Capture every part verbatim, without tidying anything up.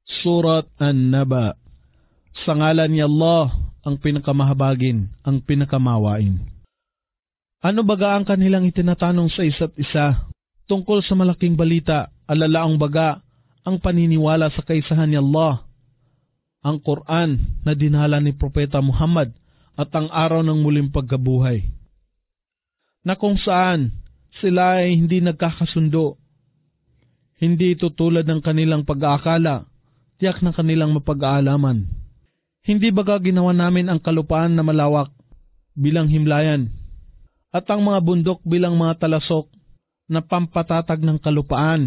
Surat An-Naba. Sa ngalan ni Allah, ang pinakamahabagin, ang pinakamawain. Ano baga ang kanilang itinatanong sa isa't isa tungkol sa malaking balita, alalaang baga ang paniniwala sa kaisahan ni Allah, ang Quran na dinala ni Propeta Muhammad at ang araw ng muling pagkabuhay, na kung saan sila ay hindi nagkakasundo. Hindi ito tulad ng kanilang pag-aakala, tiyak ng kanilang mapag-aalaman. Hindi baga ginawa namin ang kalupaan na malawak bilang himlayan at ang mga bundok bilang mga talasok na pampatatag ng kalupaan.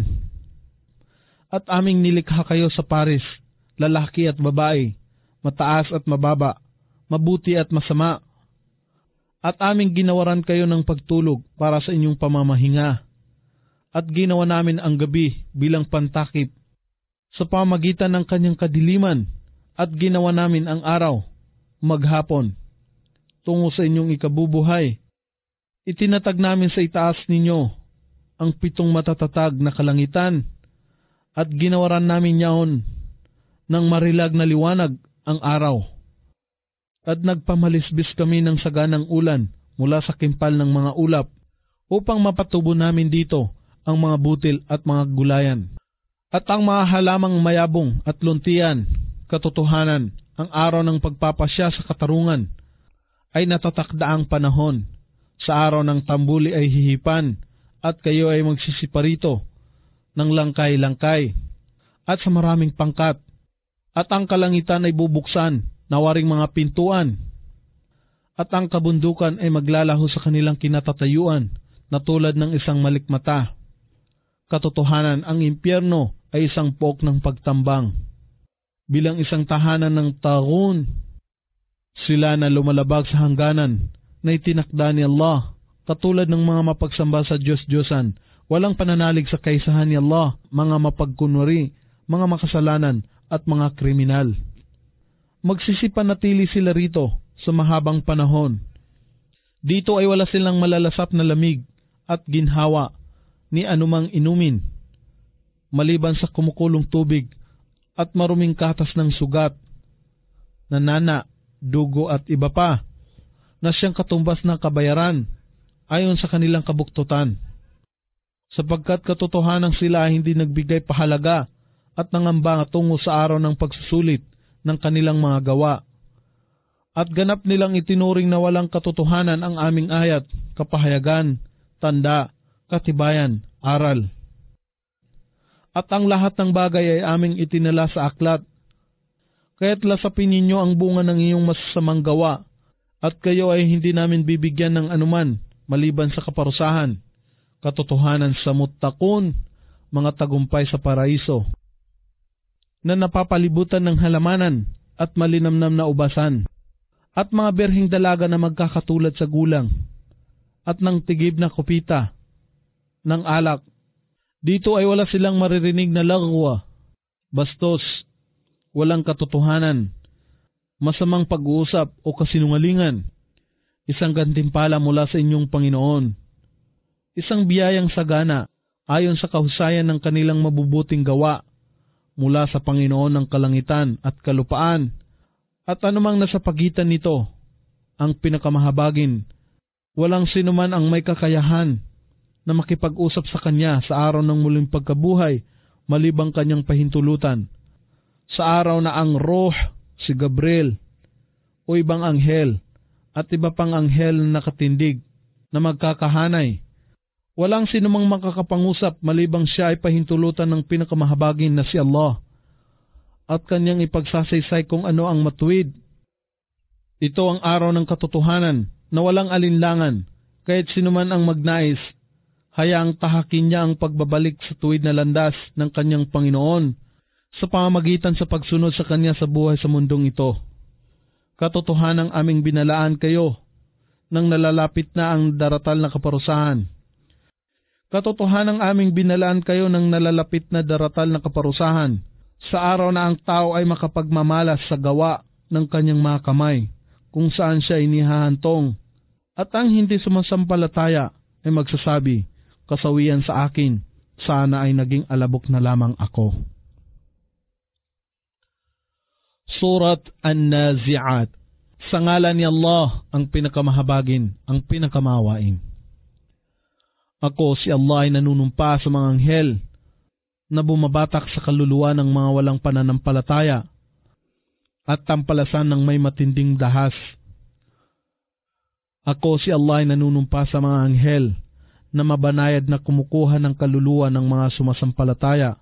At aming nilikha kayo sa pares, lalaki at babae, mataas at mababa, mabuti at masama. At aming ginawaran kayo ng pagtulog para sa inyong pamamahinga. At ginawa namin ang gabi bilang pantakip sa pamagitan ng kanyang kadiliman, at ginawa namin ang araw, maghapon, tungo sa inyong ikabubuhay. Itinatag namin sa itaas ninyo ang pitong matatatag na kalangitan, at ginawaran namin yaon ng marilag na liwanag ang araw. At nagpamalisbis kami ng saganang ulan mula sa kimpal ng mga ulap, upang mapatubo namin dito ang mga butil at mga gulayan. At ang mga halamang mayabong at luntian, katotohanan, ang araw ng pagpapasya sa katarungan, ay natatakdaang panahon. Sa araw ng tambuli ay hihipan, at kayo ay magsisiparito ng langkay-langkay, at sa maraming pangkat, at ang kalangitan ay bubuksan, nawaring mga pintuan, at ang kabundukan ay maglalaho sa kanilang kinatatayuan, na tulad ng isang malikmata. Katotohanan, ang impyerno ay isang pok ng pagtambang, bilang isang tahanan ng tagun. Sila na lumalabag sa hangganan na itinakda ni Allah, katulad ng mga mapagsamba sa Diyos-Diyosan, walang pananalig sa kaisahan ni Allah, mga mapagkunwari, mga makasalanan at mga kriminal. Magsisipanatili sila rito sa mahabang panahon. Dito ay wala silang malalasap na lamig at ginhawa ni anumang inumin, maliban sa kumukulong tubig at maruming katas ng sugat, nanana, dugo at iba pa, na siyang katumbas ng kabayaran ayon sa kanilang kabuktutan. Sapagkat katotohanan sila hindi nagbigay pahalaga at nangamba tungo sa araw ng pagsusulit ng kanilang mga gawa. At ganap nilang itinuring na walang katotohanan ang aming ayat, kapahayagan, tanda, katibayan, aral. At ang lahat ng bagay ay aming itinala sa aklat. Kaya't lasapin ninyo ang bunga ng iyong masasamang gawa, at kayo ay hindi namin bibigyan ng anuman maliban sa kaparusahan. Katotohanan sa muttaqun, mga tagumpay sa paraiso, na napapalibutan ng halamanan at malinamnam na ubasan, at mga berhing dalaga na magkakatulad sa gulang, at ng tigib na kupita ng alak. Dito ay wala silang maririnig na lagwa, bastos, walang katotohanan, masamang pag-uusap o kasinungalingan. Isang gantimpala mula sa inyong Panginoon, isang biyayang sagana ayon sa kahusayan ng kanilang mabubuting gawa mula sa Panginoon ng kalangitan at kalupaan, at anumang nasa pagitan nito, ang pinakamahabagin. Walang sinuman ang may kakayahan na makipag-usap sa kanya sa araw ng muling pagkabuhay malibang kanyang pahintulutan. Sa araw na ang Ruh, si Gabriel, o ibang anghel, at iba pang anghel na nakatindig na magkakahanay, walang sinumang makakapangusap malibang siya ay pahintulutan ng pinakamahabagin na si Allah, at kanyang ipagsasaysay kung ano ang matuwid. Ito ang araw ng katotohanan na walang alinlangan, kahit sinuman ang magnais, hayaang tahakin niya ang pagbabalik sa tuwid na landas ng kanyang Panginoon sa pamamagitan sa pagsunod sa kanya sa buhay sa mundong ito. Katotohanang aming binalaan kayo nang nalalapit na ang daratal na kaparusahan. Katotohanang aming binalaan kayo nang nalalapit na daratal na kaparusahan, sa araw na ang tao ay makapagmamalas sa gawa ng kanyang mga kamay, kung saan siya inihahantong, at ang hindi sumasampalataya ay magsasabi, kasawian sa akin, sana ay naging alabok na lamang ako. Surat An-Nazi'at. Sa ngalan ni Allah, ang pinakamahabagin, ang pinakamawain. Ako si Allah ay nanunumpa sa mga anghel na bumabatak sa kaluluwa ng mga walang pananampalataya at tampalasan ng may matinding dahas. Ako si Allah ay nanunumpa sa mga anghel na mabanayad na kumukuha ng kaluluwa ng mga sumasampalataya.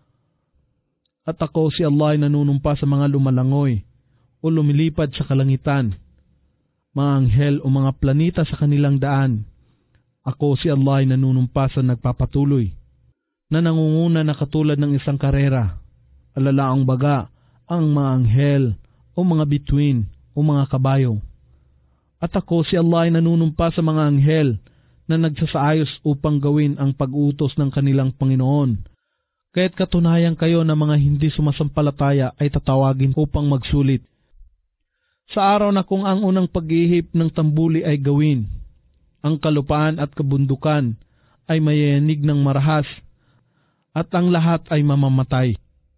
At ako si Allah ay nanunumpa sa mga lumalangoy o lumilipad sa kalangitan, mga anghel o mga planeta sa kanilang daan. Ako si Allah ay nanunumpa sa nagpapatuloy, na nangunguna na katulad ng isang karera, alalaang baga, ang mga anghel o mga bituin o mga kabayo. At ako si Allah ay nanunumpa sa mga anghel na nagsasaayos upang gawin ang pag-utos ng kanilang Panginoon. Kaya't katunayan kayo na mga hindi sumasampalataya ay tatawagin upang magsulit. Sa araw na kung ang unang pag-ihip ng tambuli ay gawin, ang kalupaan at kabundukan ay mayayanig ng marahas at ang lahat ay mamamatay.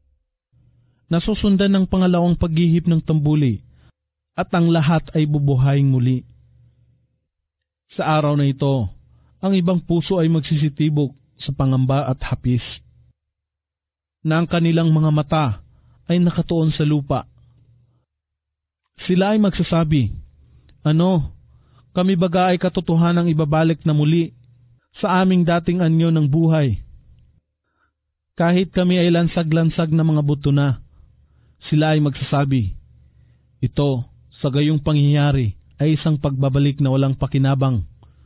Nasusundan ng pangalawang pag-ihip ng tambuli at ang lahat ay bubuhayin muli. Sa araw na ito, ang ibang puso ay magsisitibok sa pangamba at hapis, na ang kanilang mga mata ay nakatuon sa lupa. Sila ay magsasabi, ano, kami baga ay katotohanang ibabalik na muli sa aming dating anyo ng buhay. Kahit kami ay lansag-lansag na mga buto na, sila ay magsasabi, ito, sa gayong pangyayari ay isang pagbabalik na walang pakinabang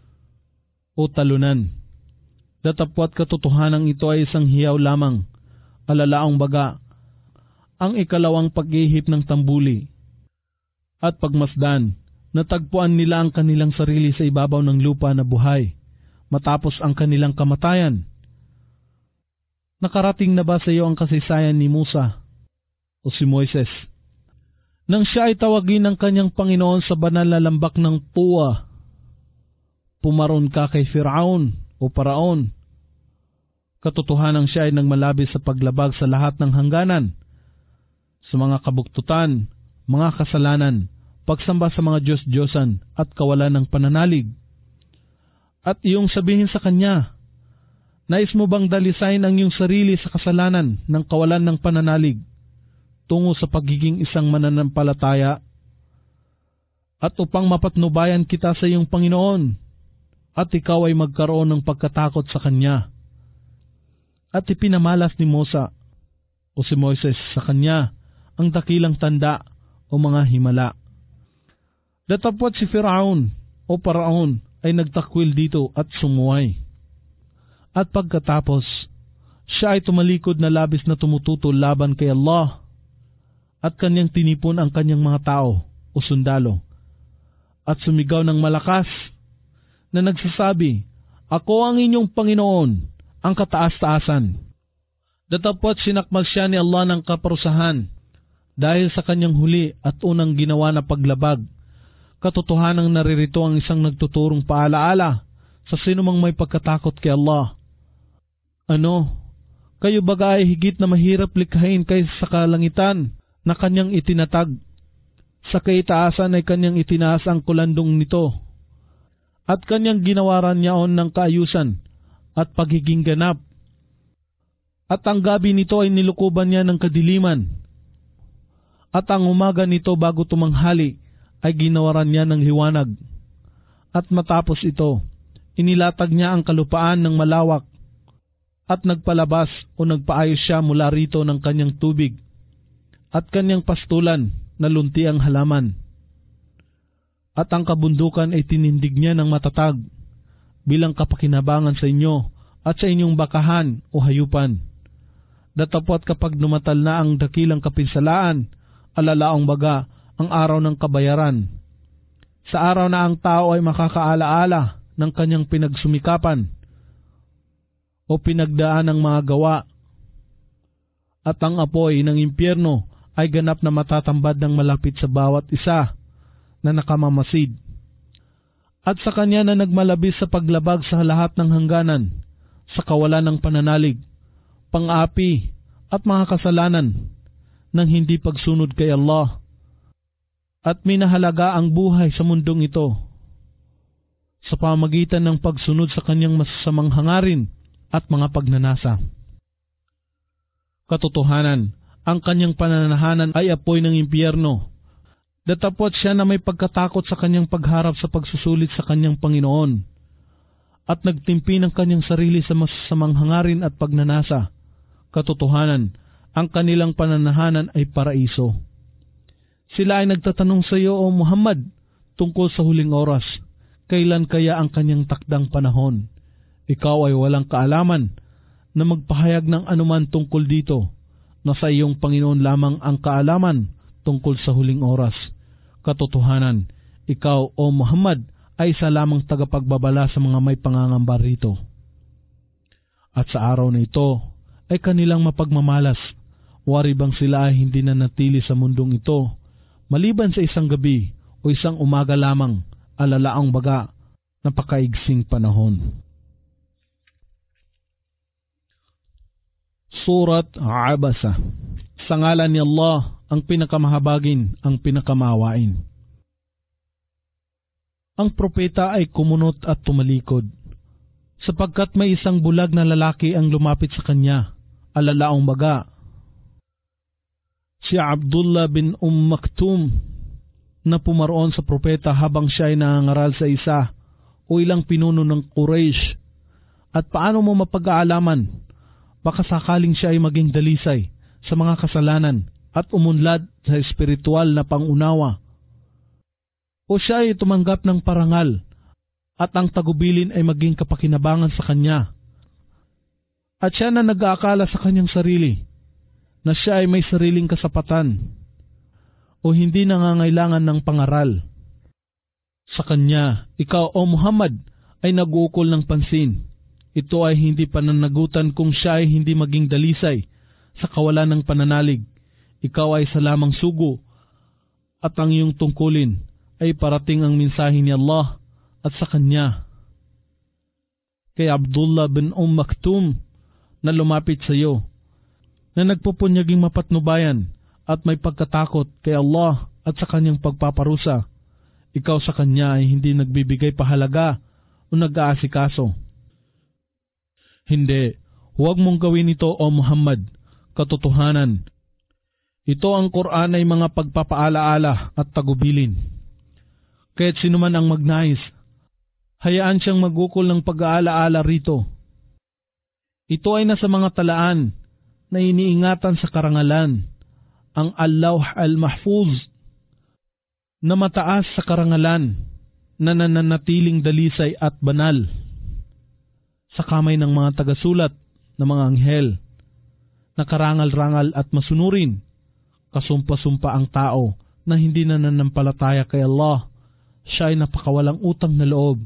o talunan. Datapwat katotohanang ito ay isang hiyaw lamang, alalaang baga, ang ikalawang pag-ihip ng tambuli. At pagmasdan, natagpuan nila ang kanilang sarili sa ibabaw ng lupa na buhay, matapos ang kanilang kamatayan. Nakarating na ba sa iyo ang kasaysayan ni Musa o si Moises? Nang siya ay tawagin ng kanyang Panginoon sa banal na lambak ng Tuwa, pumaron ka kay Firaun o Paraon. Katotohanang siya ay nagmalabis sa paglabag sa lahat ng hangganan, sa mga kabuktutan, mga kasalanan, pagsamba sa mga Diyos-Diyosan at kawalan ng pananalig. At iyong sabihin sa kanya, nais mo bang dalisain ang iyong sarili sa kasalanan ng kawalan ng pananalig tungo sa pagiging isang mananampalataya? At upang mapatnubayan kita sa iyong Panginoon, at ikaw ay magkaroon ng pagkatakot sa Kanya. At ipinamalas ni Musa o si Moises sa kanya ang dakilang tanda o mga himala. Datapwat si Firaun o Paraon ay nagtakwil dito at sumuway. At pagkatapos, siya ay tumalikod na labis na tumututol laban kay Allah at kanyang tinipon ang kanyang mga tao o sundalo at sumigaw ng malakas na nagsasabi, ako ang inyong Panginoon, ang kataas-taasan. Datapwat sinakmal siya ni Allah ng kaparusahan dahil sa kanyang huli at unang ginawa na paglabag. Katotohanang naririto ang isang nagtuturong paalaala sa sinumang may pagkatakot kay Allah. Ano, kayo baga ay higit na mahirap likhain kaysa sa kalangitan na kanyang itinatag. Sa kaitaasan ay kanyang itinaas ang kulandong nito at kanyang ginawaran niyaon ng kaayusan at pagiging ganap. At ang gabi nito ay nilukuban niya ng kadiliman. At ang umaga nito bago tumanghali ay ginawaran niya ng liwanag. At matapos ito, inilatag niya ang kalupaan ng malawak at nagpalabas o nagpaayos siya mula rito ng kanyang tubig at kanyang pastulan na lunti ang halaman. At ang kabundukan ay tinindig niya ng matatag bilang kapakinabangan sa inyo at sa inyong bakahan o hayupan. Datapwat kapag numatal na ang dakilang kapinsalaan, alalaang baga ang araw ng kabayaran. Sa araw na ang tao ay makakaalaala ng kanyang pinagsumikapan o pinagdaan ng mga gawa. At ang apoy ng impyerno ay ganap na matatambad ng malapit sa bawat isa na nakamamasid. At sa kanya na nagmalabis sa paglabag sa lahat ng hangganan, sa kawalan ng pananalig, pang-api at mga kasalanan, ng hindi pagsunod kay Allah at minahalaga ang buhay sa mundong ito sa pamagitan ng pagsunod sa kanyang masasamang hangarin at mga pagnanasa. Katotohanan, ang kanyang pananahanan ay apoy ng impyerno. Datapot siya na may pagkatakot sa kanyang pagharap sa pagsusulit sa kanyang Panginoon at nagtimpi ng kanyang sarili sa masasamang hangarin at pagnanasa. Katotohanan, ang kanilang pananahanan ay paraiso. Sila ay nagtatanong sa iyo, O Muhammad, tungkol sa huling oras. Kailan kaya ang kanyang takdang panahon? Ikaw ay walang kaalaman na magpahayag ng anuman tungkol dito, na sa iyong Panginoon lamang ang kaalaman tungkol sa huling oras. Katotohanan, ikaw, O Muhammad, ay isa lamang tagapagbabala sa mga may pangangamba rito. At sa araw na ito ay kanilang mapagmamalas. Wari bang sila ay hindi na natili sa mundong ito, maliban sa isang gabi o isang umaga lamang, alalaang baga, napakaigsing panahon. Surat Abasa. Sa ngalan ni Allah, ang pinakamahabagin, ang pinakamawain. Ang propeta ay kumunot at tumalikod, sapagkat may isang bulag na lalaki ang lumapit sa kanya, alalaang baga. Si Abdullah bin Umm Maktum na pumaroon sa propeta habang siya ay nangangaral sa isa o ilang pinuno ng Quraysh. At paano mo mapag-aalaman? Baka sakaling siya ay maging dalisay sa mga kasalanan at umunlad sa espiritual na pangunawa. O siya ay tumanggap ng parangal at ang tagubilin ay maging kapakinabangan sa kanya. At siya na nag-aakala sa kanyang sarili na siya ay may sariling kasapatan o hindi nangangailangan ng pangaral. Sa kanya, ikaw, O Muhammad, ay nag-uukol ng pansin. Ito ay hindi pananagutan kung siya ay hindi maging dalisay sa kawalan ng pananalig. Ikaw ay sa lamang sugo at ang iyong tungkulin ay parating ang mensahe ni Allah at sa kanya. Kay Abdullah bin Umm Maktum na lumapit sa iyo, na nagpupunyaging mapatnubayan at may pagkatakot kay Allah at sa kanyang pagpaparusa, ikaw sa kanya ay hindi nagbibigay pahalaga o nag-aasikaso. Hindi, huwag mong gawin ito, O Muhammad. Katotohanan, ito ang Quran ay mga pagpapaalaala at tagubilin. Kaya't sino man ang magnais, hayaan siyang magukol ng pag-aalaala rito. Ito ay nasa mga talaan na iniingatan sa karangalan, ang Al-Lawh Al-Mahfuz, na mataas sa karangalan, na nananatiling dalisay at banal, sa kamay ng mga tagasulat na mga anghel, na karangal-rangal at masunurin, kasumpa-sumpa ang tao na hindi nananampalataya kay Allah. Siya ay napakawalang utang na loob.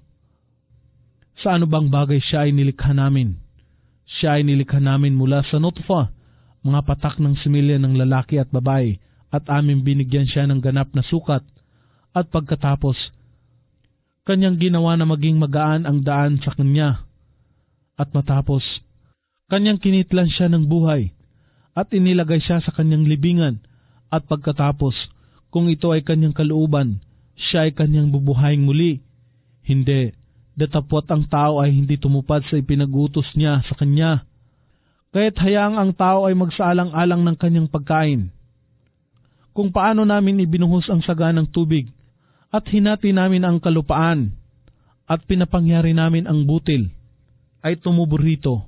Sa ano bang bagay siya ay nilikha namin? Siya ay nilikha namin mula sa nutfa, mga patak ng similya ng lalaki at babae, at aming binigyan siya ng ganap na sukat, at pagkatapos, kanyang ginawa na maging magaan ang daan sa kanya, at matapos, kanyang kinitlan siya ng buhay, at inilagay siya sa kanyang libingan, at pagkatapos, kung ito ay kanyang kalooban, siya ay kanyang bubuhayin muli. Hindi, datapwat ang tao ay hindi tumupad sa ipinag-utos niya sa kanya. Kaya't hayaang ang tao ay magsaalang-alang ng kanyang pagkain. Kung paano namin ibinuhos ang saga ng tubig, at hinati namin ang kalupaan, at pinapangyari namin ang butil, ay tumubo rito.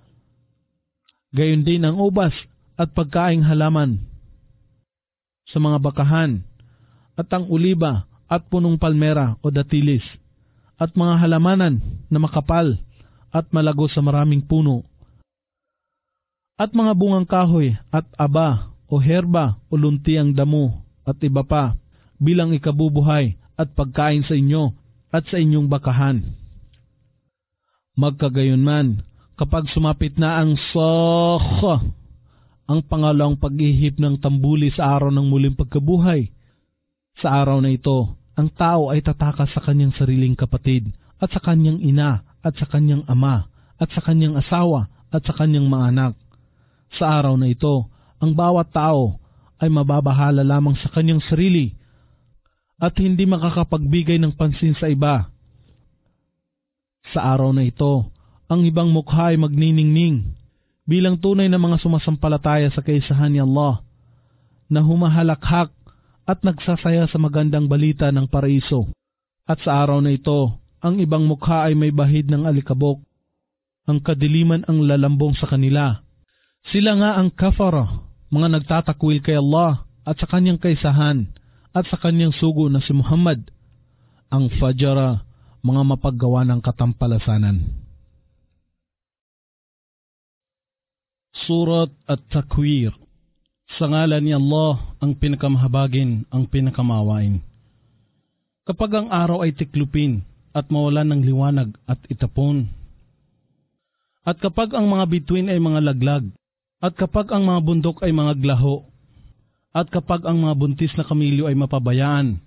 Gayon din ang ubas at pagkaing halaman sa mga bakahan, at ang uliba at punong palmera o datilis, at mga halamanan na makapal at malago sa maraming puno, at mga bungang kahoy at aba o herba o luntiang damo at iba pa, bilang ikabubuhay at pagkain sa inyo at sa inyong bakahan. Magkagayunman, kapag sumapit na ang Sakha, ang pangalawang pag-ihip ng tambuli sa araw ng muling pagkabuhay, sa araw na ito, ang tao ay tatakas sa kanyang sariling kapatid, at sa kanyang ina, at sa kanyang ama, at sa kanyang asawa, at sa kanyang mga anak. Sa araw na ito, ang bawat tao ay mababahala lamang sa kanyang sarili at hindi makakapagbigay ng pansin sa iba. Sa araw na ito, ang ibang mukha ay magniningning bilang tunay na mga sumasampalataya sa kaisahan ni Allah na humahalakhak at nagsasaya sa magandang balita ng paraiso. At sa araw na ito, ang ibang mukha ay may bahid ng alikabok. Ang kadiliman ang lalambong sa kanila. Sila nga ang kafara, mga nagtatakwil kay Allah at sa kanyang kaisahan at sa kanyang sugo na si Muhammad. Ang fajara, mga mapaggawa ng katampalasanan. Surat At-Takwir. Sa ngalan ni Allah, ang pinakamahabagin, ang pinakamawain. Kapag ang araw ay tiklupin at mawalan ng liwanag at itapon, at kapag ang mga bituin ay mga laglag, at kapag ang mga bundok ay mga glaho, at kapag ang mga buntis na kamilyo ay mapabayaan,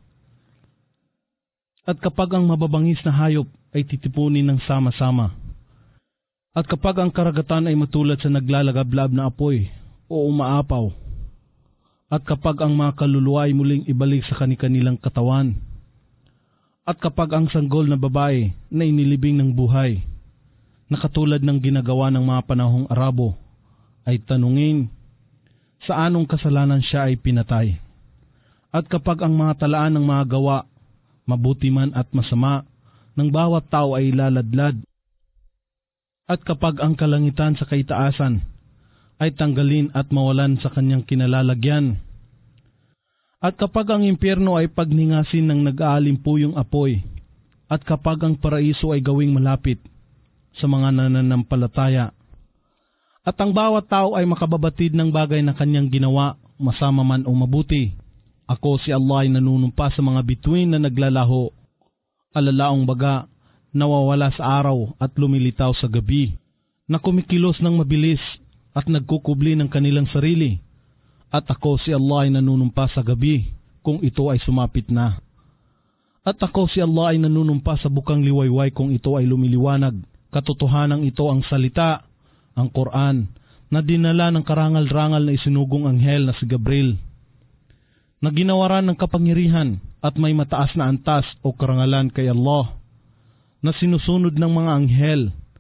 at kapag ang mababangis na hayop ay titipunin ng sama-sama, at kapag ang karagatan ay matulad sa naglalagablab na apoy o umaapaw, at kapag ang mga kaluluwa ay muling ibalik sa kani-kanilang katawan, at kapag ang sanggol na babae na inilibing ng buhay, na katulad ng ginagawa ng mga panahong Arabo, ay tanungin, sa anong kasalanan siya ay pinatay? At kapag ang mga talaan ng mga gawa, mabuti man at masama, ng bawat tao ay laladlad, at kapag ang kalangitan sa kaitaasan ay tanggalin at mawalan sa kanyang kinalalagyan, at kapag ang impyerno ay pagningasin ng nag-aalimpuyong apoy, at kapag ang paraiso ay gawing malapit sa mga nananampalataya, at ang bawat tao ay makababatid ng bagay na kanyang ginawa, masama man o mabuti, ako si Allah ay nanunumpa sa mga bituin na naglalaho, alalaong baga, nawawala sa araw at lumilitaw sa gabi, na kumikilos ng mabilis at nagkukubli ng kanilang sarili. At ako si Allah ay nanunumpa sa gabi kung ito ay sumapit na. At ako si Allah ay nanunumpa sa bukang liwayway kung ito ay lumiliwanag. Katotohanang ito ang salita, ang Quran, na dinala ng karangal-rangal na isinugong anghel na si Gabriel, na ginawaran ng kapangyarihan at may mataas na antas o karangalan kay Allah, na sinusunod ng mga anghel,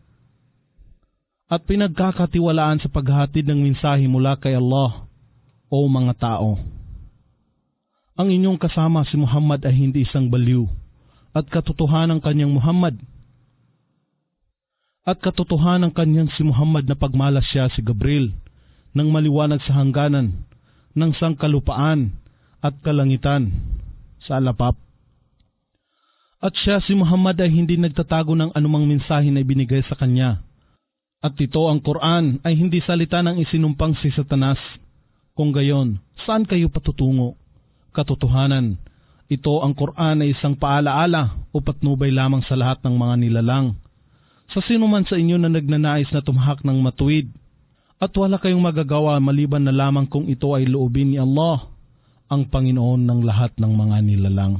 at pinagkakatiwalaan sa paghatid ng mensahe mula kay Allah, o mga tao. Ang inyong kasama si Muhammad ay hindi isang baliw, at katotohanan kanyang Muhammad, at katotohanan kanyang si Muhammad na pagmalas siya si Gabriel, ng maliwanag sa hangganan, ng sangkalupaan at kalangitan, sa alapap. At siya si Muhammad ay hindi nagtatago ng anumang mensahe na ibinigay sa kanya. At ito ang Quran ay hindi salita ng isinumpang si Satanas. Kung gayon, saan kayo patutungo? Katotohanan, ito ang Quran ay isang paalaala o patnubay lamang sa lahat ng mga nilalang. Sa sino man sa inyo na nagnanais na tumahak ng matuwid, at wala kayong magagawa maliban na lamang kung ito ay loobin ni Allah, ang Panginoon ng lahat ng mga nilalang.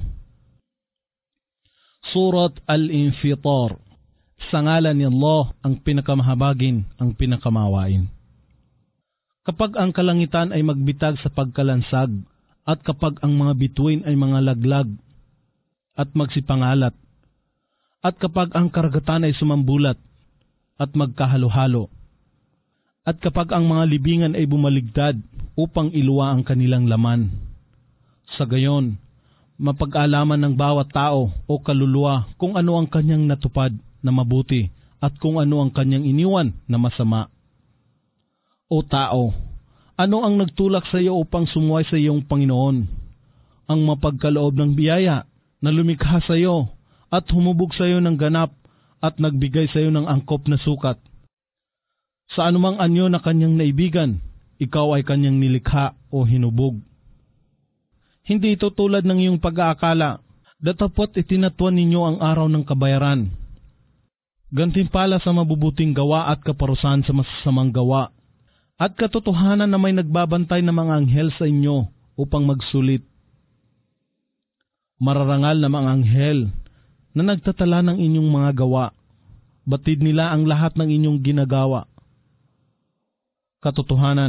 Surat Al-Infitar. Sa ngalan ni Allah, ang pinakamahabagin, ang pinakamawain. Kapag ang kalangitan ay magbitag sa pagkalansag, at kapag ang mga bituin ay mga laglag, at magsipangalat, at kapag ang karagatan ay sumambulat, at magkahalo-halo, at kapag ang mga libingan ay bumaligtad upang iluwa ang kanilang laman. Sa gayon, mapag-alaman ng bawat tao o kaluluwa kung ano ang kanyang natupad na mabuti at kung ano ang kanyang iniwan na masama. O tao, ano ang nagtulak sa iyo upang sumuway sa iyong Panginoon? Ang mapagkaloob ng biyaya na lumikha sa iyo at humubog sa iyo ng ganap at nagbigay sa iyo ng angkop na sukat. Sa anumang anyo na kanyang naibigan, ikaw ay kanyang nilikha o hinubog. Hindi ito tulad ng iyong pag-aakala, datapot itinatuan ninyo ang araw ng kabayaran. Gantimpala sa mabubuting gawa at kaparusahan sa masasamang gawa, at katotohanan na may nagbabantay na mga anghel sa inyo upang magsulit. Mararangal na mga anghel na nagtatala ng inyong mga gawa, batid nila ang lahat ng inyong ginagawa. Katotohanan,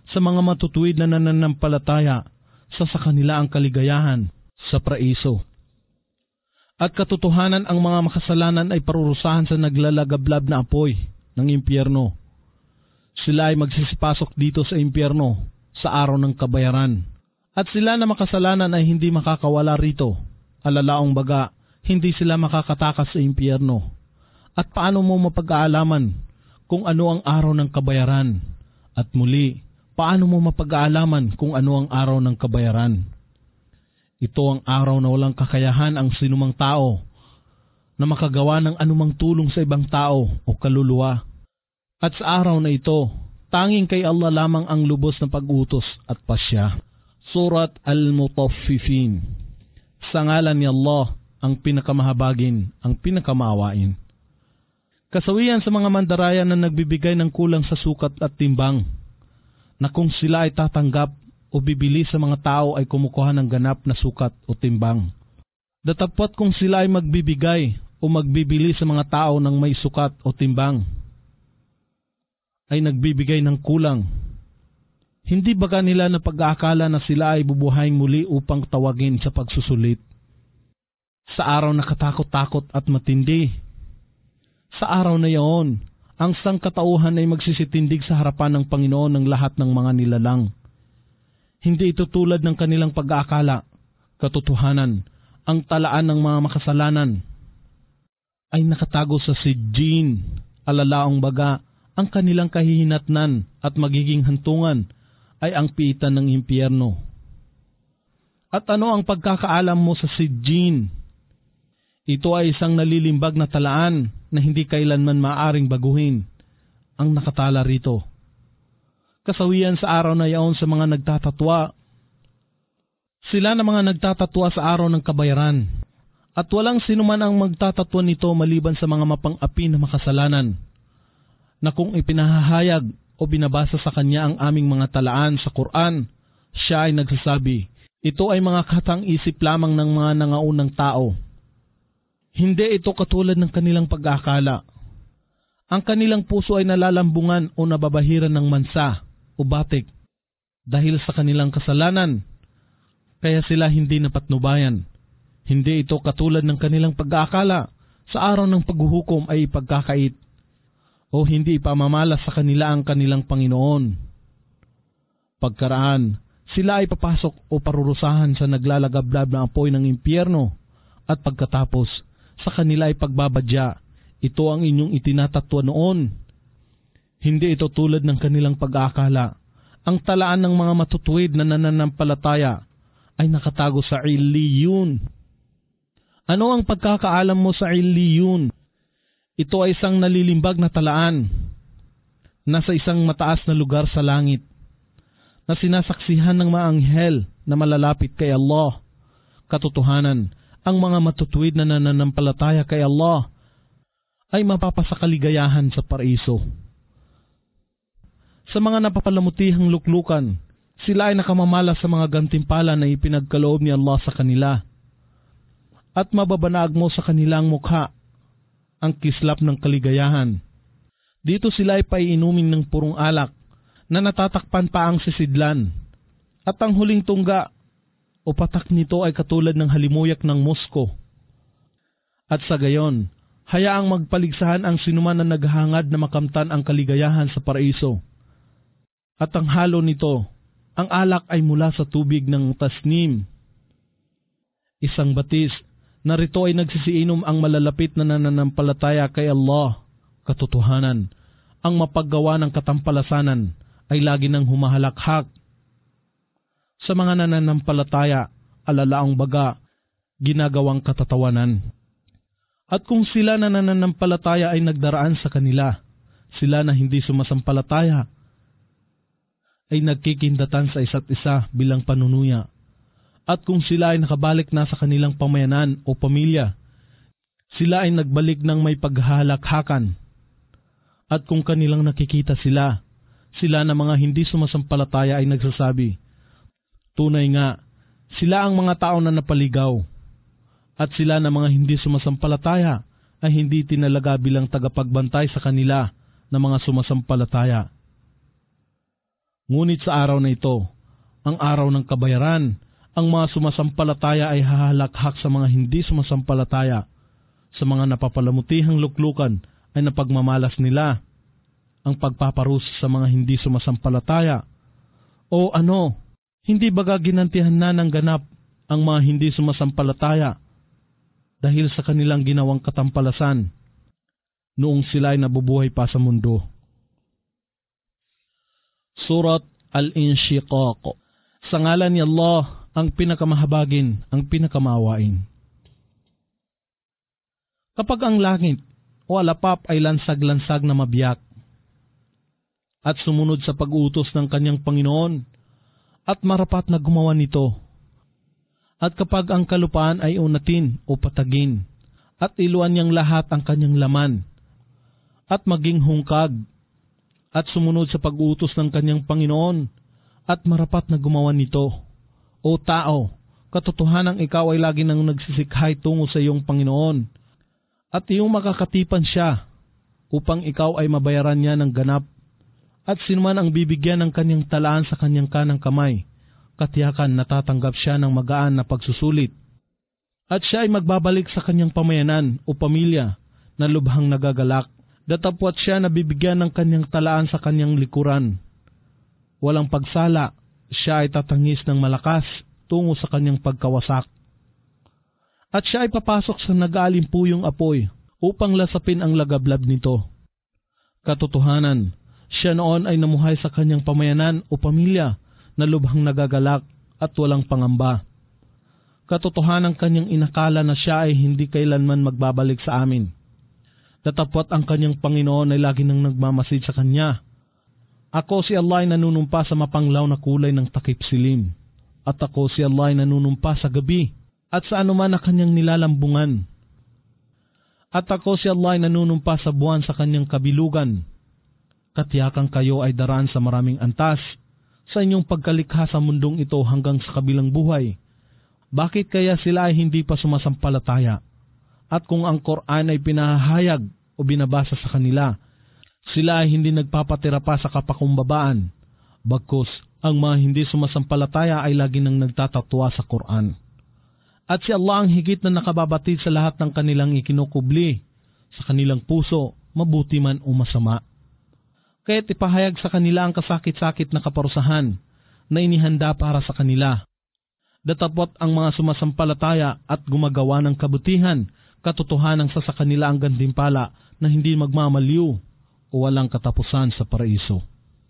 sa mga matutuwid na nananampalataya sa sa kanila ang kaligayahan sa paraiso. At katotohanan ang mga makasalanan ay parurusahan sa naglalagablab na apoy ng impyerno. Sila ay magsisipasok dito sa impyerno sa araw ng kabayaran. At sila na makasalanan ay hindi makakawala rito. Alalaong baga, hindi sila makakatakas sa impyerno. At paano mo mapag-aalaman kung ano ang araw ng kabayaran? At muli, paano mo mapag-aalaman kung ano ang araw ng kabayaran? Ito ang araw na walang kakayahan ang sinumang tao na makagawa ng anumang tulong sa ibang tao o kaluluwa. At sa araw na ito, tanging kay Allah lamang ang lubos na pag-utos at pasya. Surat Al-Mutaffifin. Sa ngalan ni Allah, ang pinakamahabagin, ang pinakamaawain. Kasawian sa mga mandaraya na nagbibigay ng kulang sa sukat at timbang, na kung sila ay tatanggap o bibili sa mga tao ay kumukuha ng ganap na sukat o timbang. Datapwat kung sila ay magbibigay o magbibili sa mga tao ng may sukat o timbang, ay nagbibigay ng kulang. Hindi baga nila na pag-aakala na sila ay bubuhayin muli upang tawagin sa pagsusulit? Sa araw na katakot-takot at matindi, sa araw na iyon, ang sangkatauhan ay magsisitindig sa harapan ng Panginoon ng lahat ng mga nilalang. Hindi ito tulad ng kanilang pag-aakala. Katotohanan, ang talaan ng mga makasalanan ay nakatago sa Sijjin. Alalaong baga, ang kanilang kahihinatnan at magiging hantungan ay ang piitan ng impyerno. At ano ang pagkakaalam mo sa Sijjin? Ito ay isang nalilimbag na talaan na hindi kailanman maaring baguhin ang nakatala rito. Kasawian sa araw na yaon sa mga nagtatatwa. Sila na mga nagtatatwa sa araw ng kabayaran. At walang sinuman ang magtatatwa nito maliban sa mga mapang-api na makasalanan, na kung ipinahahayag o binabasa sa kanya ang aming mga talaan sa Quran, siya ay nagsasabi, ito ay mga katang-isip lamang ng mga nangaunang tao. Hindi ito katulad ng kanilang pag-akala. Ang kanilang puso ay nalalambungan o nababahiran ng mansa o batik dahil sa kanilang kasalanan, kaya sila hindi napatnubayan. Hindi ito katulad ng kanilang pag-aakala sa araw ng paghuhukom ay ipagkakait o hindi ipamamalas sa kanila ang kanilang Panginoon. Pagkaraan, sila ay papasok o parurusahan sa naglalagablab na apoy ng impyerno at pagkatapos, sa kanila ay pagbabadya. Ito ang inyong itinatatwa noon. Hindi ito tulad ng kanilang pag-aakala. Ang talaan ng mga matutuwid na nananampalataya ay nakatago sa Illiyun. Ano ang pagkakaalam mo sa Illiyun? Ito ay isang nalilimbag na talaan, nasa isang mataas na lugar sa langit, na sinasaksihan ng mga anghel na malalapit kay Allah. Katotohanan, ang mga matutuwid na nananampalataya kay Allah ay mapapasakaligayahan sa paraiso. Sa mga napapalamutihang luklukan, sila ay nakamamala sa mga gantimpala na ipinagkaloob ni Allah sa kanila. At mababanag mo sa kanilang mukha ang kislap ng kaligayahan. Dito sila ay paiinumin ng purong alak na natatakpan pa ang sisidlan. At ang huling tungga o patak nito ay katulad ng halimuyak ng musko. At sa gayon, hayaang magpaligsahan ang sinuman na naghahangad na makamtan ang kaligayahan sa paraiso. At ang halo nito, ang alak ay mula sa tubig ng tasnim. Isang batis, narito ay nagsisiinom ang malalapit na nananampalataya kay Allah. Katotohanan, ang mapaggawa ng katampalasanan ay lagi nang humahalakhak. Sa mga nananampalataya, alalaang baga, ginagawang katatawanan. At kung sila na nananampalataya ay nagdaraan sa kanila, sila na hindi sumasampalataya, ay nagkikindatan sa isa't isa bilang panunuya. At kung sila ay nakabalik na sa kanilang pamayanan o pamilya, sila ay nagbalik ng may paghahalakhakan. At kung kanilang nakikita sila, sila na mga hindi sumasampalataya ay nagsasabi, tunay nga, sila ang mga tao na napaligaw. At sila na mga hindi sumasampalataya ay hindi tinalaga bilang tagapagbantay sa kanila na mga sumasampalataya. Ngunit sa araw na ito, ang araw ng kabayaran, ang mga sumasampalataya ay hahalakhak sa mga hindi sumasampalataya. Sa mga napapalamutihang luklukan ay napagmamalas nila ang pagpaparus sa mga hindi sumasampalataya. O ano, hindi baga ginantihan na ng ganap ang mga hindi sumasampalataya dahil sa kanilang ginawang katampalasan noong sila ay nabubuhay pa sa mundo. Surat Al-Inshiqaq. Sa ngalan ni Allah, ang pinakamahabagin, ang pinakamaawain. Kapag ang langit o alapap ay lansag-lansag na mabiyak at sumunod sa pag-utos ng kanyang Panginoon at marapat na gumawa nito, at kapag ang kalupaan ay unatin o patagin at iluan niyang lahat ang kanyang laman at maging hungkag at sumunod sa pag-utos ng kanyang Panginoon at marapat na gumawa nito, o tao, katotohanang ikaw ay lagi nang nagsisikhay tungo sa iyong Panginoon at iyong makakatipan siya upang ikaw ay mabayaran niya ng ganap, at sinuman ang bibigyan ng kanyang talaan sa kanyang kanang kamay, katiyakan natatanggap siya ng magaan na pagsusulit, at siya ay magbabalik sa kanyang pamayanan o pamilya na lubhang nagagalak, datapwat siya na bibigyan ng kanyang talaan sa kanyang likuran. Walang pagsala, siya ay tatangis ng malakas tungo sa kanyang pagkawasak. At siya ay papasok sa nag-aalimpuyong apoy upang lasapin ang lagablab nito. Katotohanan, siya noon ay namuhay sa kanyang pamayanan o pamilya na lubhang nagagalak at walang pangamba. Katotohanan kanyang inakala na siya ay hindi kailanman magbabalik sa amin. Datapwat ang kanyang Panginoon ay lagi nang nagmamasid sa kanya. Ako si Allah ay nanunumpa sa mapanglaw na kulay ng takip silim, at ako si Allah ay nanunumpa sa gabi at sa anuman na kanyang nilalambungan. At ako si Allah ay nanunumpa sa buwan sa kanyang kabilugan. Katiyakan kayo ay daraan sa maraming antas sa inyong pagkalikha sa mundong ito hanggang sa kabilang buhay. Bakit kaya sila ay hindi pa sumasampalataya? At kung ang Quran ay pinahayag o binabasa sa kanila, sila ay hindi nagpapatira pa sa kapakumbabaan. Bagkus, ang mga hindi sumasampalataya ay lagi nang nagtatatwa sa Quran. At si Allah ang higit na nakababatid sa lahat ng kanilang ikinukubli, sa kanilang puso, mabuti man o masama. Kaya't ipahayag sa kanila ang kasakit-sakit na kaparusahan na inihanda para sa kanila. Datapot ang mga sumasampalataya at gumagawa ng kabutihan, katotohanan sa sa kanila ang gantimpala na hindi magmamaliw o walang katapusan sa paraiso.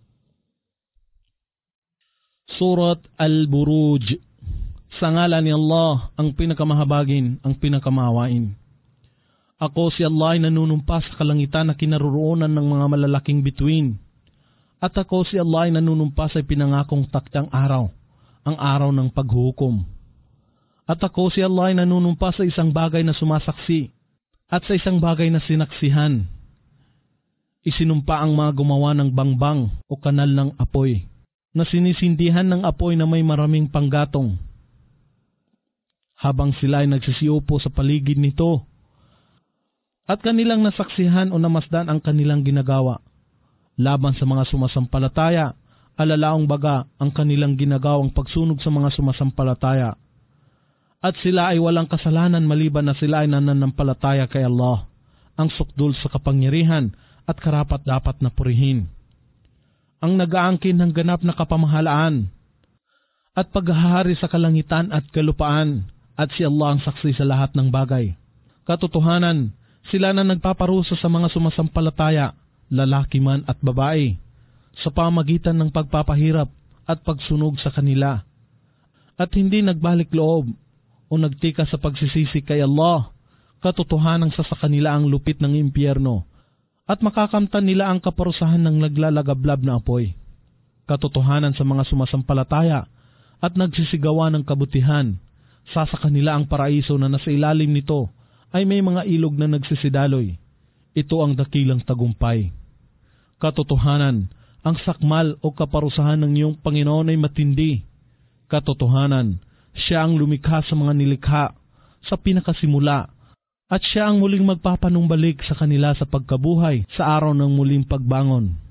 Surat Al-Buruj. Sa ngalan ni Allah, ang pinakamahabagin, ang pinakamawain. Ako si Allah ay nanunumpa sa kalangitan na kinaroroonan ng mga malalaking bituin. At ako si Allah ay nanunumpa sa pinangakong taktang araw, ang araw ng paghuhukom. At ako si Allah ay nanunumpa sa isang bagay na sumasaksi at sa isang bagay na sinaksihan. Isinumpa ang mga gumawa ng bangbang o kanal ng apoy na sinisindihan ng apoy na may maraming panggatong. Habang sila ay nagsisiupo sa paligid nito at kanilang nasaksihan o namasdan ang kanilang ginagawa laban sa mga sumasampalataya, alalaong baga ang kanilang ginagawang pagsunog sa mga sumasampalataya. At sila ay walang kasalanan maliban na sila ay nananampalataya kay Allah, ang sukdul sa kapangyarihan at karapat dapat na purihin, ang nag-aangkin ng ganap na kapamahalaan at paghahari sa kalangitan at kalupaan, at si Allah ang saksi sa lahat ng bagay. Katotohanan, sila na nagpaparusa sa mga sumasampalataya, lalaki man at babae, sa pamagitan ng pagpapahirap at pagsunog sa kanila, at hindi nagbalik loob o nagtika sa pagsisisi kay Allah. Katotohanan sa sa kanila ang lupit ng impyerno, at makakamtan nila ang kaparusahan ng naglalagablab na apoy. Katotohanan sa mga sumasampalataya at nagsisigawa ng kabutihan, sa sa kanila ang paraiso na nasa ilalim nito ay may mga ilog na nagsisidaloy. Ito ang dakilang tagumpay. Katotohanan, ang sakmal o kaparusahan ng iyong Panginoon ay matindi. Katotohanan, siya ang lumikha sa mga nilikha sa pinakasimula, at siya ang muling magpapanumbalik sa kanila sa pagkabuhay sa araw ng muling pagbangon.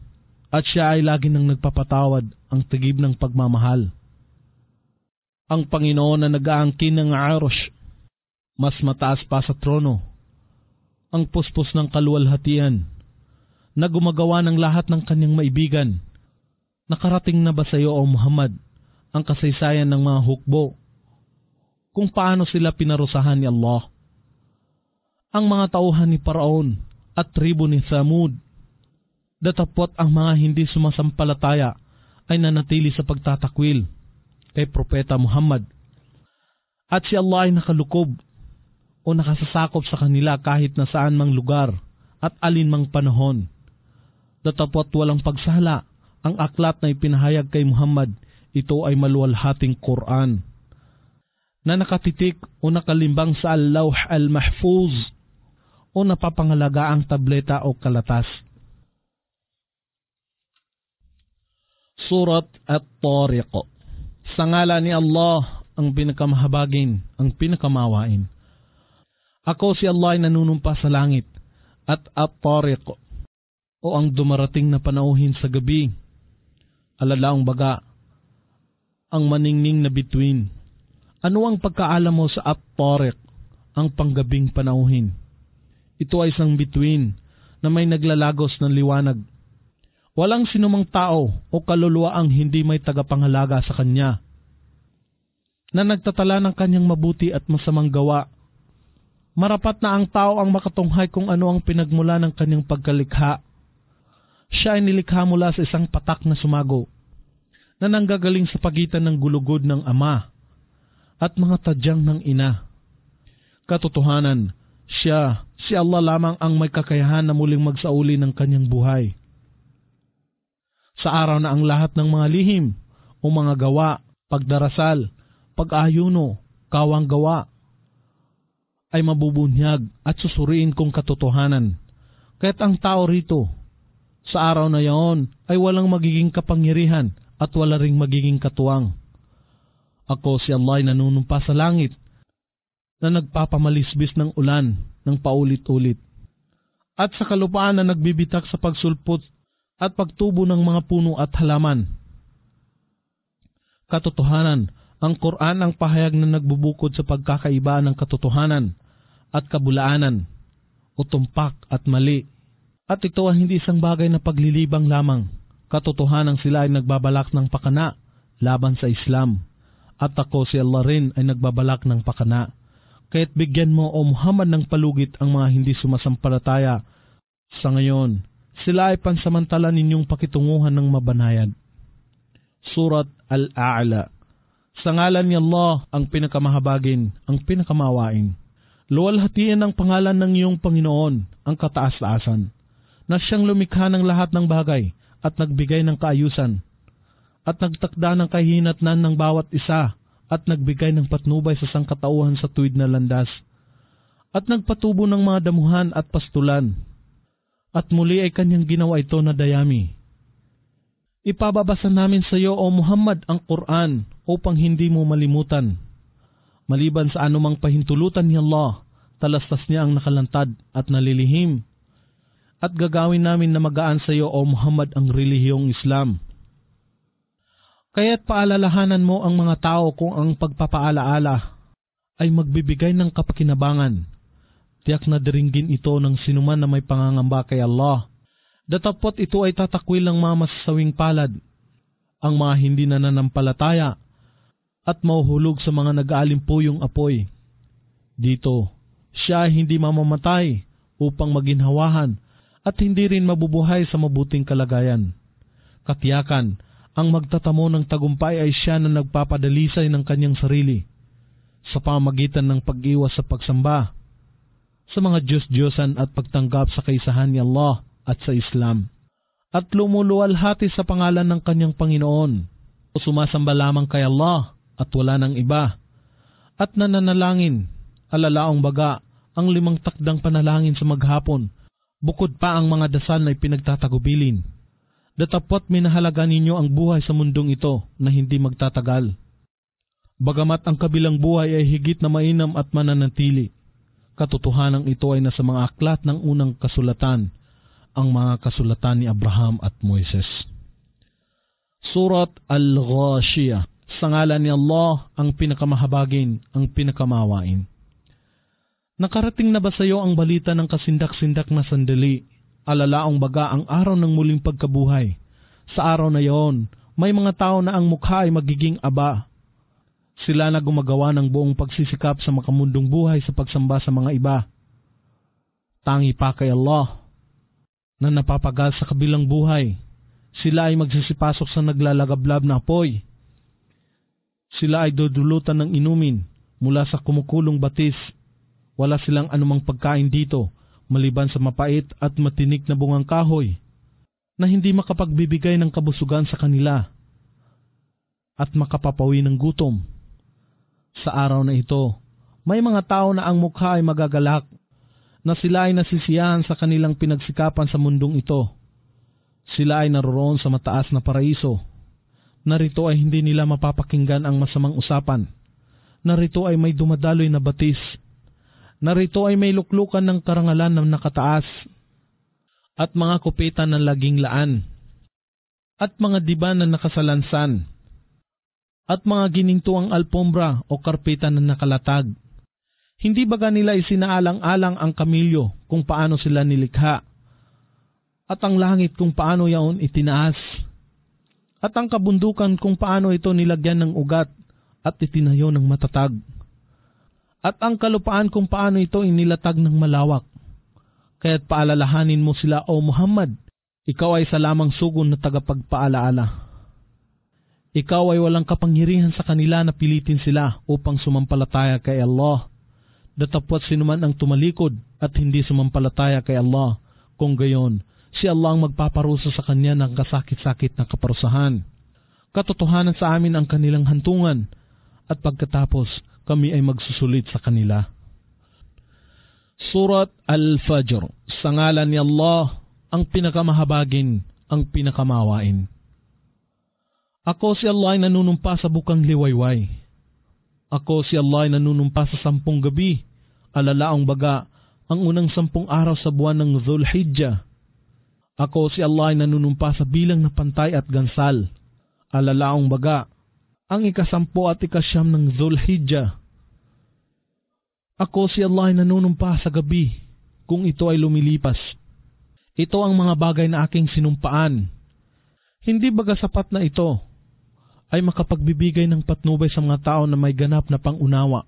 at siya ay lagi nang nagpapatawad ang tigib ng pagmamahal. Ang Panginoon na nag-aangkin ng arush, mas mataas pa sa trono, ang puspos ng kaluwalhatian, na gumagawa ng lahat ng kanyang maibigan. Nakarating na ba sa iyo, O Muhammad, ang kasaysayan ng mga hukbo, kung paano sila pinarusahan ni Allah? Ang mga tauhan ni Paraon at tribo ni Thamud, datapot ang mga hindi sumasampalataya ay nanatili sa pagtatakwil kay Propeta Muhammad. At si Allah ay nakalukob o nakasasakop sa kanila kahit na saan mang lugar at alin mang panahon. Datapot walang pagsala ang aklat na ipinahayag kay Muhammad, ito ay maluwalhating Quran na nakatitik o nakalimbang sa Al-Lawh Al-Mahfuz o napapangalaga ang tableta o kalatas. Surat At-Tariq. Sa ngala ni Allah, ang pinakamahabagin, ang pinakamawain. Ako si Allah ay nanunumpa sa langit, at At-Tariq, o ang dumarating na panauhin sa gabi, alalaong baga, ang maningning na bituin. Ano ang pagkaalam mo sa At-Tariq, ang panggabing panauhin? Ito ay isang bituin na may naglalagos ng liwanag. Walang sinumang tao o kaluluwa ang hindi may tagapangalaga sa kanya, na nagtatala ng kanyang mabuti at masamang gawa. Marapat na ang tao ang makatunghay kung ano ang pinagmula ng kanyang pagkalikha. Siya ay nilikha mula sa isang patak na sumago, na nanggagaling sa pagitan ng gulugod ng ama at mga tadyang ng ina. Katotohanan, siya, si Allah lamang ang may kakayahan na muling magsauli ng kanyang buhay. Sa araw na ang lahat ng mga lihim o mga gawa, pagdarasal, pag-ayuno, kawang gawa, ay mabubunyag at susuriin kong katotohanan. Kaya't ang tao rito, sa araw na yaon, ay walang magiging kapangyarihan at wala ring magiging katuwang. Ako si Allah ay nanunumpa sa langit, na nagpapamalisbis ng ulan ng paulit-ulit, at sa kalupaan na nagbibitak sa pagsulpot at pagtubo ng mga puno at halaman. Katotohanan, ang Quran ang pahayag na nagbubukod sa pagkakaiba ng katotohanan at kabulaanan o tumpak at mali. At ito ay hindi isang bagay na paglilibang lamang. Katotohanan sila ay nagbabalak ng pakana laban sa Islam. At ako si Allah rin ay nagbabalak ng pakana. Kaya't bigyan mo, O Muhammad, ng palugit ang mga hindi sumasampalataya sa ngayon. Sila ay pansamantala ninyong pakitunguhan ng mabanayad. Surat Al-A'la. Sa ngalan ni Allah, ang pinakamahabagin, ang pinakamawain. Luwalhatiin ang pangalan ng iyong Panginoon, ang kataas-taasan, na siyang lumikha ng lahat ng bagay at nagbigay ng kaayusan, at nagtakda ng kahinatnan ng bawat isa, at nagbigay ng patnubay sa sangkatauhan sa tuwid na landas, at nagpatubo ng mga damuhan at pastulan, at muli ay kanyang ginawa ito na dayami. Ipababasa namin sa iyo, O Muhammad, ang Quran upang hindi mo malimutan. Maliban sa anumang pahintulutan ni Allah, talastas niya ang nakalantad at nalilihim. At gagawin namin na magaan sa iyo, O Muhammad, ang relihiyong Islam. Kaya't paalalahanan mo ang mga tao kung ang pagpapaalaala ay magbibigay ng kapakinabangan. Tiyak na diringgin ito ng sinuman na may pangangamba kay Allah. Datapot ito ay tatakwil ng mga masasawing palad, ang mga hindi nananampalataya, at mauhulog sa mga nag-aalimpuyong apoy. Dito, siya ay hindi mamamatay upang maginhawahan at hindi rin mabubuhay sa mabuting kalagayan. Katiyakan, ang magtatamo ng tagumpay ay siya na nagpapadalisay ng kanyang sarili sa pamamagitan ng pag-iwas sa pagsamba sa mga Diyos-Diyosan at pagtanggap sa kaisahan ni Allah at sa Islam, at lumuluwalhati sa pangalan ng kanyang Panginoon o sumasamba lamang kay Allah at wala ng iba, at nananalangin, alalaong baga, ang limang takdang panalangin sa maghapon, bukod pa ang mga dasal na ipinagtatagubilin. Datapot minahalaga ninyo ang buhay sa mundong ito na hindi magtatagal. Bagamat ang kabilang buhay ay higit na mainam at mananatili, katotohanan ito ay nasa mga aklat ng unang kasulatan. ang mga kasulatan ni Abraham at Moises. Surat Al-Ghashiyah. Sa ngalan ni Allah, ang pinakamahabagin, ang pinakamawain. Nakarating na ba sa iyo ang balita ng kasindak-sindak na sandali, alalaong baga ang araw ng muling pagkabuhay? Sa araw na yon, may mga tao na ang mukha ay magiging aba. Sila na gumagawa ng buong pagsisikap sa makamundong buhay sa pagsamba sa mga iba. Tangi pa kay Allah, na napapagal sa kabilang buhay. Sila ay magsisipasok sa naglalagablab na apoy. Sila ay dudulutan ng inumin mula sa kumukulong batis. Wala silang anumang pagkain dito, maliban sa mapait at matinik na bungang kahoy, na hindi makapagbibigay ng kabusugan sa kanila at makapapawi ng gutom. Sa araw na ito, may mga tao na ang mukha ay magagalak, na sila ay nasisiyahan sa kanilang pinagsikapan sa mundong ito. Sila ay naroroon sa mataas na paraiso. Narito ay hindi nila mapapakinggan ang masamang usapan. Narito ay may dumadaloy na batis. Narito ay may luklukan ng karangalan na nakataas at mga kupitan ng laging laan at mga diban na nakasalansan at mga ginintuang alpombra o karpetan na nakalatag. Hindi baga nila isinaalang-alang ang kamilyo kung paano sila nilikha at ang langit kung paano yaon itinaas at ang kabundukan kung paano ito nilagyan ng ugat at itinayo ng matatag at ang kalupaan kung paano ito inilatag ng malawak. Kaya't paalalahanin mo sila, O Muhammad, ikaw ay sa lamang sugon na tagapagpaalaala. Ikaw ay walang kapangyarihan sa kanila na pilitin sila upang sumampalataya kay Allah. Datapwat sinuman ang tumalikod at hindi sumampalataya kay Allah, kung gayon, si Allah ang magpaparusa sa kanya ng kasakit-sakit na kaparusahan. Katotohanan sa amin ang kanilang hantungan, at pagkatapos kami ay magsusulit sa kanila. Surat Al-Fajr. Sa ngalan ni Allah, ang pinakamahabagin, ang pinakamawain. Ako si Allah ay nanunumpa sa bukang liwayway. Ako si Allah ay nanunumpa sa sampung gabi, alalaong baga ang unang sampung araw sa buwan ng Dhul-Hijjah. Ako si Allah ay nanunumpa sa bilang na pantay at gansal, alalaong baga ang ikasampu at ikasyam ng Dhul-Hijjah. Ako si Allah ay nanunumpa sa gabi kung ito ay lumilipas. Ito ang mga bagay na aking sinumpaan. Hindi baga sapat na ito ay makapagbibigay ng patnubay sa mga tao na may ganap na pangunawa.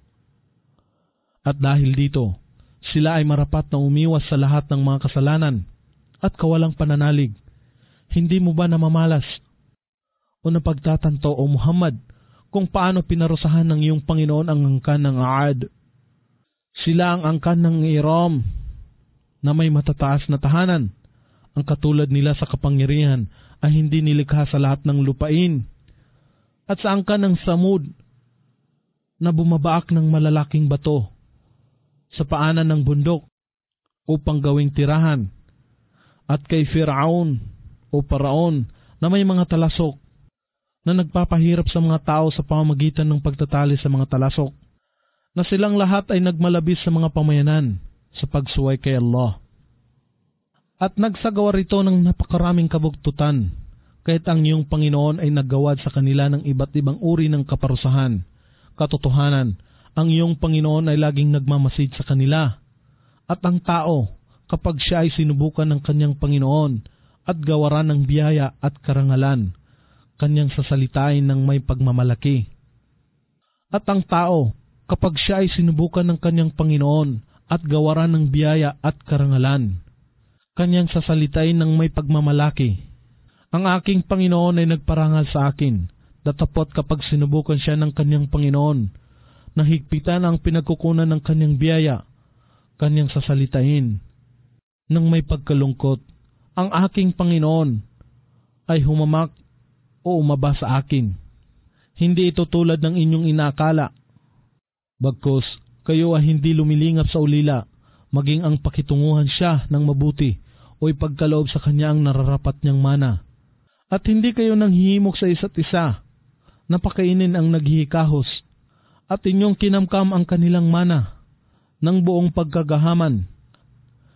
At dahil dito, sila ay marapat na umiwas sa lahat ng mga kasalanan at kawalang pananalig. Hindi mo ba namamalas o napagtatanto, O Muhammad, kung paano pinarusahan ng iyong Panginoon ang angkan ng Aad? Sila ang angkan ng Iram na may matataas na tahanan. Ang katulad nila sa kapangyarihan ay hindi nilikha sa lahat ng lupain. At sa angkan ng Samud na bumabaak ng malalaking bato sa paanan ng bundok upang gawing tirahan. At kay Firaun o Paraon na may mga talasok na nagpapahirap sa mga tao sa pamamagitan ng pagtatali sa mga talasok, na silang lahat ay nagmalabis sa mga pamayanan sa pagsuway kay Allah. At nagsagawa rito ng napakaraming kabugtutan, kahit ang iyong Panginoon ay naggawad sa kanila ng iba't ibang uri ng kaparusahan. Katotohanan, ang iyong Panginoon ay laging nagmamasid sa kanila. At ang tao, kapag siya ay sinubukan ng kanyang Panginoon at gawaran ng biyaya at karangalan, kanyang sasalitain ng may pagmamalaki. At ang tao, kapag siya ay sinubukan ng kanyang Panginoon at gawaran ng biyaya at karangalan, kanyang sasalitain ng may pagmamalaki. Ang aking Panginoon ay nagparangal sa akin, datapot kapag sinubukan siya ng kanyang Panginoon, nahigpitan ang pinagkukunan ng kanyang biyaya, kanyang sasalitain ng may pagkalungkot. Ang aking Panginoon ay humamak o umaba sa akin. Hindi ito tulad ng inyong inaakala. Bagkus, kayo ay hindi lumilingap sa ulila, maging ang pakitunguhan siya ng mabuti o ipagkaloob sa kanya ang nararapat niyang mana. At hindi kayo nanghihimok sa isa't isa, napakainin ang naghihikahos, at inyong kinamkam ang kanilang mana ng buong pagkagahaman.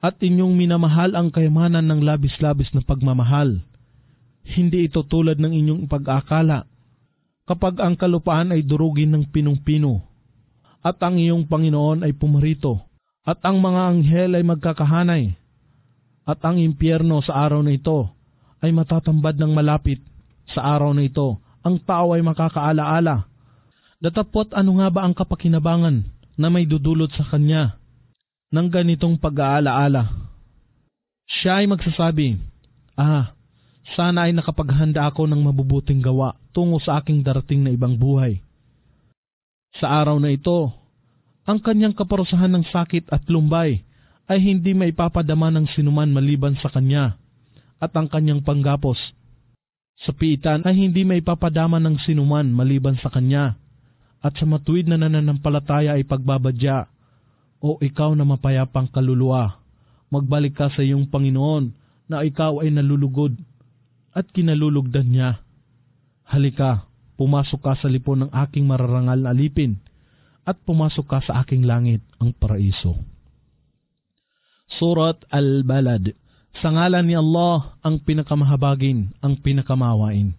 at inyong minamahal ang kayamanan ng labis-labis na pagmamahal. Hindi ito tulad ng inyong pag-akala. Kapag ang kalupaan ay durugin ng pinong-pino, at ang iyong Panginoon ay pumarito, at ang mga anghel ay magkakahanay, at ang impyerno sa araw na ito ay matatambad ng malapit, sa araw na ito ang tao ay makakaalaala. Datapot ano nga ba ang kapakinabangan na may dudulot sa kanya ng ganitong pag-aalaala? Siya ay magsasabi, ah, sana ay nakapaghanda ako ng mabubuting gawa tungo sa aking darating na ibang buhay. Sa araw na ito, ang kanyang kaparusahan ng sakit at lumbay ay hindi maipapadama ng sinuman maliban sa kanya, at ang kanyang panggapos sa piitan ay hindi maipapadama ng sinuman maliban sa kanya, at sa matuwid na nananampalataya ay pagbabadya. O ikaw na mapayapang kaluluwa, magbalik ka sa iyong Panginoon na ikaw ay nalulugod at kinalulugdan niya. Halika, pumasok ka sa lipon ng aking mararangal na alipin, at pumasok ka sa aking langit, ang paraiso. Surat Al-Balad. Sa ngalan ni Allah, ang pinakamahabagin, ang pinakamawain.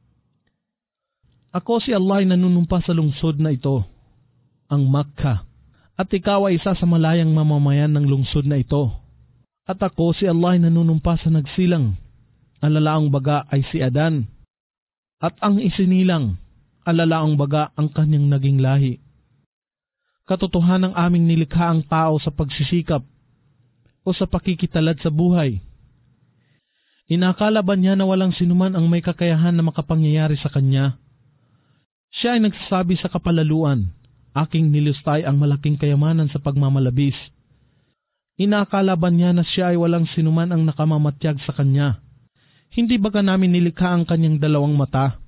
Ako si Allah ay nanunumpa sa lungsod na ito, ang Makkah, at ikaw ay isa sa malayang mamamayan ng lungsod na ito. At ako si Allah ay nanunumpa sa nagsilang, ang lalaang baga ay si Adan, at ang isinilang, ang lalaang baga ang kanyang naging lahi. Katotohanang aming nilikha ang tao sa pagsisikap o sa pakikitalad sa buhay. Inakala ba niya na walang sinuman ang may kakayahan na makapangyayari sa kanya? Siya ay nagsasabi sa kapalaluan, aking nilustay ang malaking kayamanan sa pagmamalabis. Inakala ba niya na siya ay walang sinuman ang nakamamatyag sa kanya? Hindi baga namin nilikha ang kanyang dalawang mata,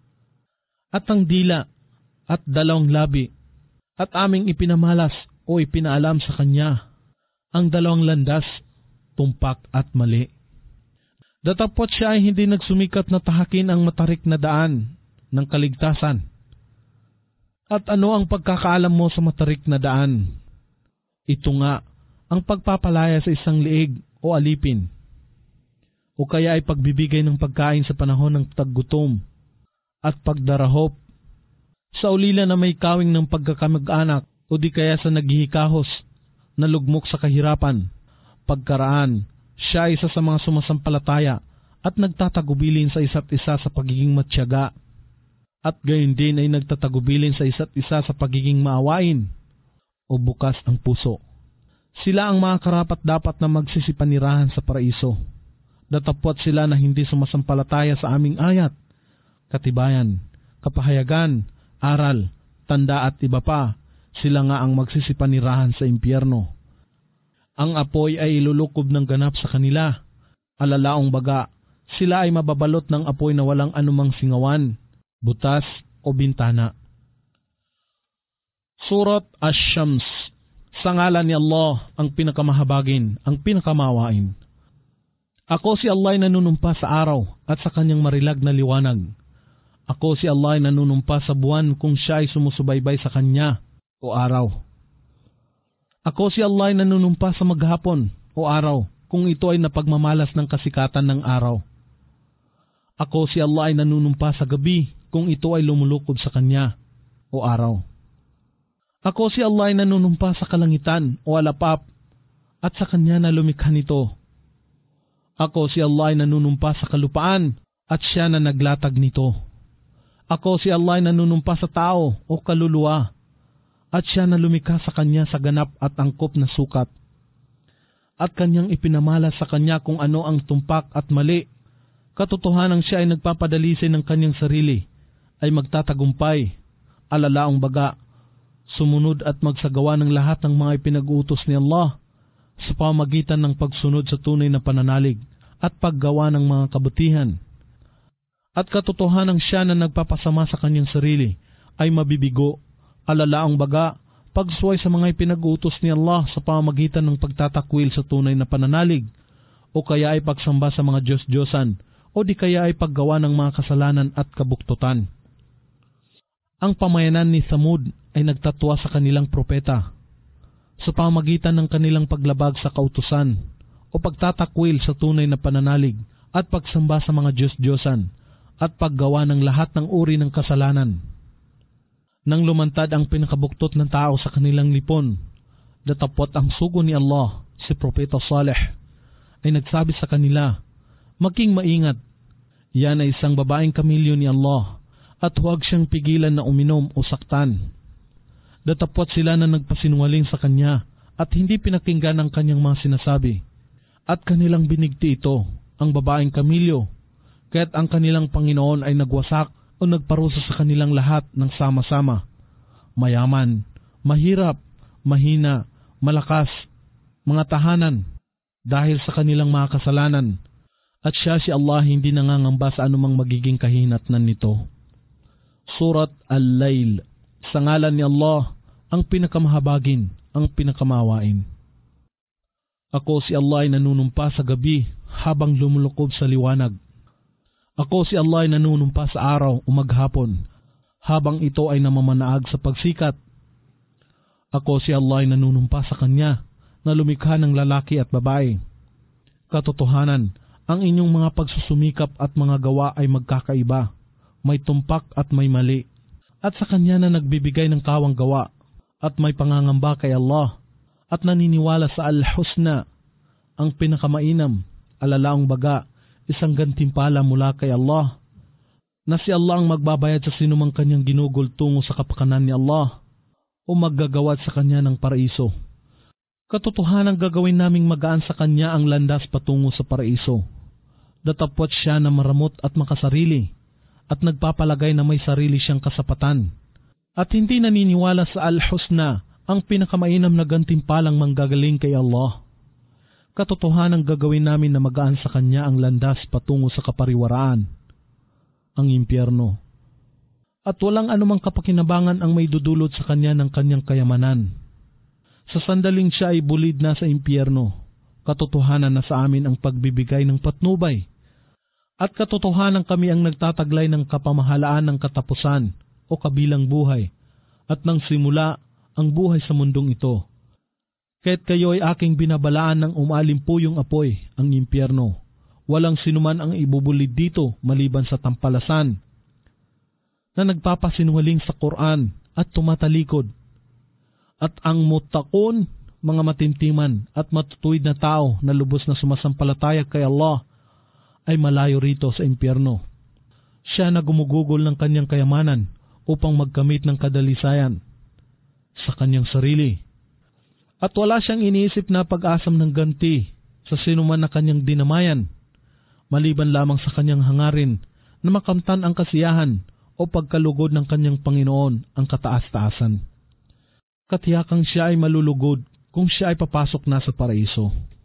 at ang dila, at dalawang labi, at aming ipinamalas o ipinaalam sa kanya ang dalawang landas, tumpak at mali. Datapot siya ay hindi nagsumikat na tahakin ang matarik na daan ng kaligtasan. At ano ang pagkakaalam mo sa matarik na daan? Ito nga, ang pagpapalaya sa isang liig o alipin, o kaya ay pagbibigay ng pagkain sa panahon ng taggutom, at pagdarahop, sa ulila na may kawing ng pagkakamag-anak, o di kaya sa naghihikahos, na lugmok sa kahirapan, pagkaraan. Siya ay isa sa mga sumasampalataya at nagtatagubilin sa isa't isa sa pagiging matyaga, at gayon din ay nagtatagubilin sa isa't isa sa pagiging maawain o bukas ang puso. Sila ang mga karapat-dapat na magsisipanirahan sa paraiso. Datapwat sila na hindi sumasampalataya sa aming ayat, katibayan, kapahayagan, aral, tanda at iba pa, sila nga ang magsisipanirahan sa impyerno. Ang apoy ay ilulukob ng ganap sa kanila. Alalaong baga, sila ay mababalot ng apoy na walang anumang singawan, butas o bintana. Surat Ash-Shams. Sa ngalan ni Allah, ang pinakamahabagin, ang pinakamawain. Ako si Allah ay nanunumpa sa araw at sa kanyang marilag na liwanag. Ako si Allah ay nanunumpa sa buwan kung siya ay sumusubaybay sa kanya o araw. Ako si Allah ay nanunumpa sa maghapon o araw kung ito ay napagmamalas ng kasikatan ng araw. Ako si Allah ay nanunumpa sa gabi kung ito ay lumulukod sa kanya o araw. Ako si Allah ay nanunumpa sa kalangitan o alapap at sa kanya na lumikha nito. Ako si Allah ay nanunumpa sa kalupaan at siya na naglatag nito. Ako si Allah ay nanunumpa sa tao o kaluluwa at siya na lumikha sa kanya sa ganap at angkop na sukat. At kanyang ipinamalas sa kanya kung ano ang tumpak at mali. Katotohanang siya ay nagpapadalisin ng kanyang sarili, ay magtatagumpay, alalaong baga, sumunod at magsagawa ng lahat ng mga ipinag-utos ni Allah sa pamagitan ng pagsunod sa tunay na pananalig at paggawa ng mga kabutihan. At katotohanang siya na nagpapasama sa kanyang sarili ay mabibigo, alalaang baga, pagsuway sa mga ipinag-utos ni Allah sa pamamagitan ng pagtatakwil sa tunay na pananalig, o kaya ay pagsamba sa mga Diyos-Diyosan, o di kaya ay paggawa ng mga kasalanan at kabuktutan. Ang pamayanan ni Thamud ay nagtatwa sa kanilang propeta, sa pamamagitan ng kanilang paglabag sa kautusan, o pagtatakwil sa tunay na pananalig at pagsamba sa mga Diyos-Diyosan at paggawa ng lahat ng uri ng kasalanan. Nang lumantad ang pinakabuktot ng tao sa kanilang lipon, datapot ang sugo ni Allah, si Propeta Saleh, ay nagsabi sa kanila, "Maging maingat, yan ay isang babaeng kamilyo ni Allah at huwag siyang pigilan na uminom o saktan." Datapot sila na nagpasinungaling sa kanya at hindi pinakinggan ang kanyang mga sinasabi. At kanilang binigti ito, ang babaeng kamilyo, kaya't ang kanilang Panginoon ay nagwasak o nagparusa sa kanilang lahat ng sama-sama. Mayaman, mahirap, mahina, malakas, mga tahanan, dahil sa kanilang mga kasalanan. At siya si Allah hindi nangangamba sa anumang magiging kahinatnan nito. Surat Al-Layl. Sa ngalan ni Allah, ang pinakamahabagin, ang pinakamawain. Ako si Allah ay nanunumpa sa gabi habang lumulukob sa liwanag. Ako si Allah ay nanunumpa sa araw o maghapon habang ito ay namamanaag sa pagsikat. Ako si Allah ay nanunumpa sa Kanya na lumikha ng lalaki at babae. Katotohanan, ang inyong mga pagsusumikap at mga gawa ay magkakaiba, may tumpak at may mali. At sa Kanya na nagbibigay ng kawang gawa at may pangangamba kay Allah at naniniwala sa Al-Husna, ang pinakamainam, alalaong baga, isang gantimpala mula kay Allah, na si Allah ang magbabayad sa sinumang kanyang ginugol tungo sa kapakanan ni Allah o maggagawad sa Kanya ng paraiso. Katotohanan gagawin naming magaan sa Kanya ang landas patungo sa paraiso. Datapwat siya na maramot at makasarili at nagpapalagay na may sarili siyang kasapatan. At hindi naniniwala sa Al-Husna, ang pinakamainam na gantimpalang manggagaling kay Allah. Katotohanan gagawin namin na magaan sa Kanya ang landas patungo sa kapariwaraan, ang impyerno. At walang anumang kapakinabangan ang may dudulot sa Kanya ng Kanyang kayamanan. Sa sandaling siya ay bulid na sa impyerno, katotohanan na sa amin ang pagbibigay ng patnubay. At katotohanan kami ang nagtataglay ng kapamahalaan ng katapusan o kabilang buhay, at nang simula ang buhay sa mundong ito. Kaya't kayo ay aking binabalaan ng umalimpuyong apoy, ang impyerno. Walang sinuman ang ibubulid dito maliban sa tampalasan, na nagpapasinungaling sa Quran at tumatalikod. At ang muttaqun, mga matintiman at matutuwid na tao na lubos na sumasampalataya kay Allah, ay malayo rito sa impyerno. Siya na gumugugol ng kanyang kayamanan upang magkamit ng kadalisayan sa kanyang sarili. At wala siyang iniisip na pag-asam ng ganti sa sinuman na kanyang dinamayan, maliban lamang sa kanyang hangarin na makamtan ang kasiyahan o pagkalugod ng kanyang Panginoon ang kataas-taasan. Katiyakang siya ay malulugod kung siya ay papasok na sa paraiso.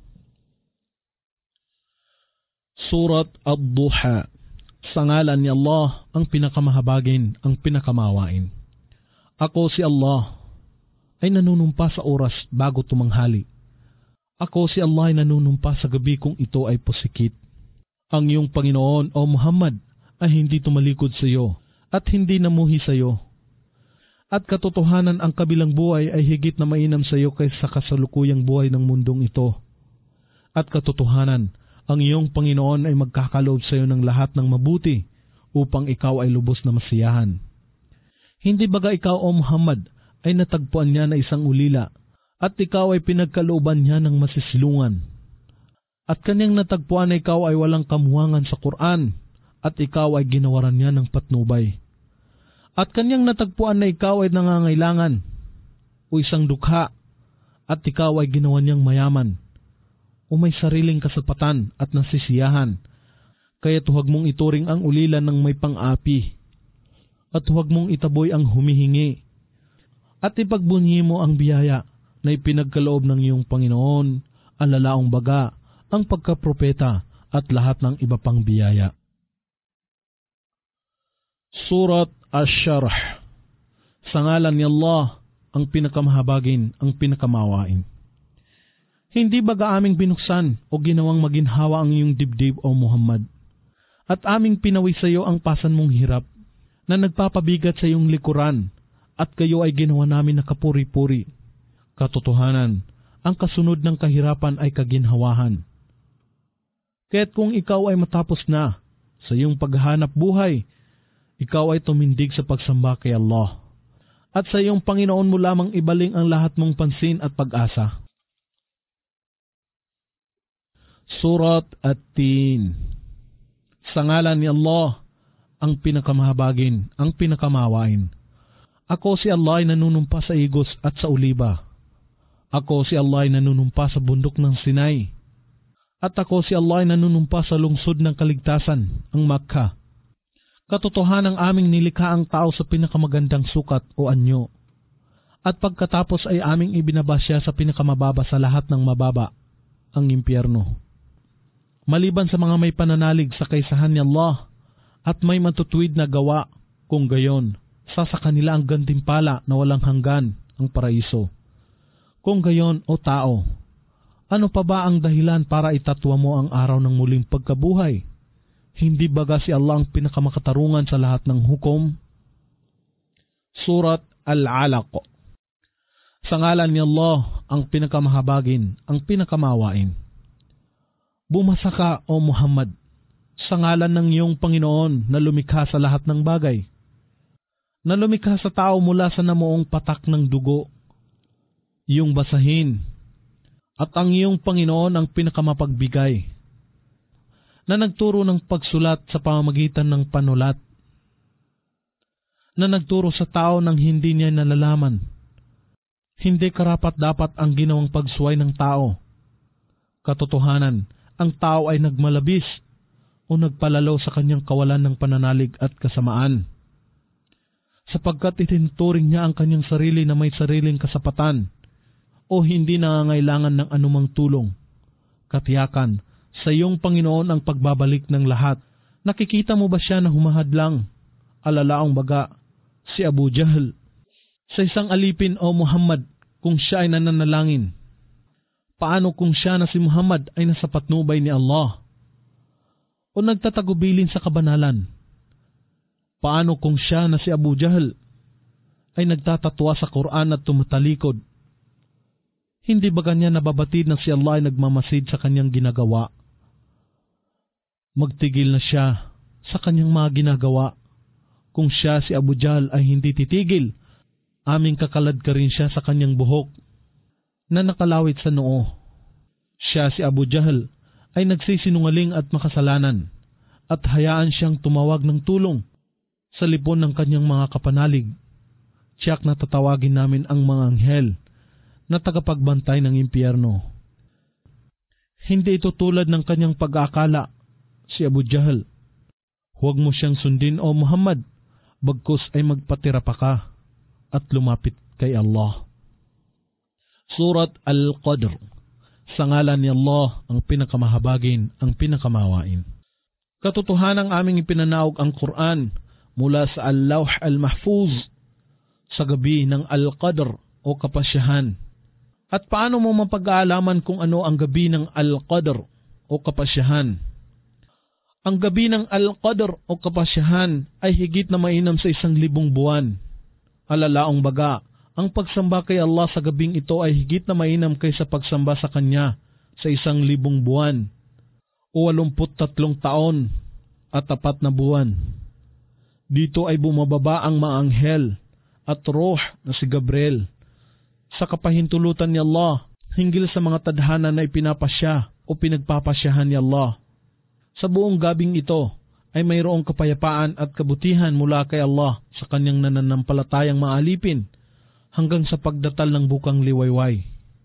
Surat Ad-Duha. Sa ngalan ni Allah, ang pinakamahabagin, ang pinakamawain. Ako si Allah ay nanunumpa sa oras bago tumanghali. Ako si Allah ay nanunumpa sa gabi kung ito ay pusikit. Ang iyong Panginoon o Muhammad ay hindi tumalikod sa iyo at hindi namuhi sa iyo. At katotohanan ang kabilang buhay ay higit na mainam sa iyo kaysa kasalukuyang buhay ng mundong ito. At katotohanan, ang iyong Panginoon ay magkakaloob sa iyo ng lahat ng mabuti upang ikaw ay lubos na masiyahan. Hindi baga ikaw o Muhammad ay natagpuan niya na isang ulila at ikaw ay pinagkalooban niya ng masisilungan. At kanyang natagpuan na ikaw ay walang kamuhangan sa Quran at ikaw ay ginawaran niya ng patnubay. At kanyang natagpuan na ikaw ay nangangailangan o isang dukha at ikaw ay ginawa niyang mayaman o may sariling kasapatan at nasisiyahan. Kaya't huwag mong ituring ang ulila ng may pang-api at huwag mong itaboy ang humihingi at ipagbunyi mo ang biyaya na ipinagkaloob ng iyong Panginoon, ang lalaong baga, ang pagkapropeta at lahat ng iba pang biyaya. Surat Ash-Sharh. Sa ngalan ni Allah, ang pinakamahabagin, ang pinakamawain. Hindi baga aming binuksan o ginawang maginhawa ang iyong dibdib o Muhammad? At aming pinawi sa iyo ang pasan mong hirap na nagpapabigat sa iyong likuran at kayo ay ginawa namin na kapuri-puri. Katotohanan, ang kasunod ng kahirapan ay kaginhawahan Kaya't kung ikaw ay matapos na sa iyong paghahanap buhay, ikaw ay tumindig sa pagsamba kay Allah. At sa iyong Panginoon mo lamang ibaling ang lahat mong pansin at pag-asa. Surat At-Tin. Sa ngalan ni Allah, ang pinakamahabagin, ang pinakamawain. Ako si Allah ay nanunumpa sa igos at sa uliba. Ako si Allah ay nanunumpa sa bundok ng Sinai. At ako si Allah ay nanunumpa sa lungsod ng kaligtasan, ang Makkah. Katotohanan ng aming nilikha ang tao sa pinakamagandang sukat o anyo. At pagkatapos ay aming ibinaba siya sa pinakamababa sa lahat ng mababa, ang impyerno. Maliban sa mga may pananalig sa kaisahan ni Allah at may matutuwid na gawa, kung gayon, sa sa kanila ang gantimpala na walang hanggan, ang paraiso. Kung gayon, o tao, ano pa ba ang dahilan para itatwa mo ang araw ng muling pagkabuhay? Hindi baga si Allah ang pinakamakatarungan sa lahat ng hukom? Surat Al-Alaq. Sa ngalan ni Allah, ang pinakamahabagin, ang pinakamawain. Bumasa ka, O Muhammad, sa ngalan ng iyong Panginoon na lumikha sa lahat ng bagay. Na lumikha sa tao mula sa namuong patak ng dugo, iyong basahin, at ang iyong Panginoon ang pinakamapagbigay, na nagturo ng pagsulat sa pamamagitan ng panulat, na nagturo sa tao ng hindi niya nalalaman. Hindi karapat-dapat ang ginawang pagsuway ng tao. Katotohanan, ang tao ay nagmalabis o nagpalalo sa kanyang kawalan ng pananalig at kasamaan, sapagkat itinuturing niya ang kanyang sarili na may sariling kasapatan o hindi nangangailangan ng anumang tulong. Katiyakan, sa iyong Panginoon ang pagbabalik ng lahat. Nakikita mo ba siya na humahadlang? Alalaong baga, si Abu Jahl. Sa isang alipin, O Muhammad, kung siya ay nananalangin. Paano kung siya na si Muhammad ay nasa patnubay ni Allah o nagtatagubilin sa kabanalan? Paano kung siya na si Abu Jahl ay nagtatatwa sa Quran at tumatalikod? Hindi ba kanya nababatid na si Allah ay nagmamasid sa kanyang ginagawa? Magtigil na siya sa kanyang mga ginagawa. Kung siya si Abu Jahl ay hindi titigil, aming kakalad ka rin siya sa kanyang buhok na nakalawit sa noo. Siya si Abu Jahl ay nagsisinungaling at makasalanan, at hayaan siyang tumawag ng tulong sa lipon ng kanyang mga kapanalig. Tiyak na tatawagin namin ang mga anghel na tagapagbantay ng impyerno. Hindi ito tulad ng kanyang pag-aakala, si Abu Jahl. Huwag mo siyang sundin, O Muhammad, bagkus ay magpatira pa ka at lumapit kay Allah. Surat Al-Qadr. Sa ngalan ni Allah, ang pinakamahabagin, ang pinakamawain. Katotohanan ang aming ipinanaog ang Quran mula sa Al-Lawh Al-Mahfuz sa gabi ng Al-Qadr o kapasyahan. At paano mo mapag-aalaman kung ano ang gabi ng Al-Qadr o kapasyahan? Ang gabi ng Al-Qadr o kapasyahan ay higit na mainam sa isang libong buwan. Alalaong baga, ang pagsamba kay Allah sa gabing ito ay higit na mainam kaysa pagsamba sa Kanya sa isang libong buwan o walumput tatlong taon at tapat na buwan. Dito ay bumababa ang mga anghel at roh na si Gabriel sa kapahintulutan ni Allah hinggil sa mga tadhana na ipinapasya o pinagpapasyahan ni Allah. Sa buong gabing ito ay mayroong kapayapaan at kabutihan mula kay Allah sa kanyang nananampalatayang mga alipin hanggang sa pagdatal ng bukang liwayway.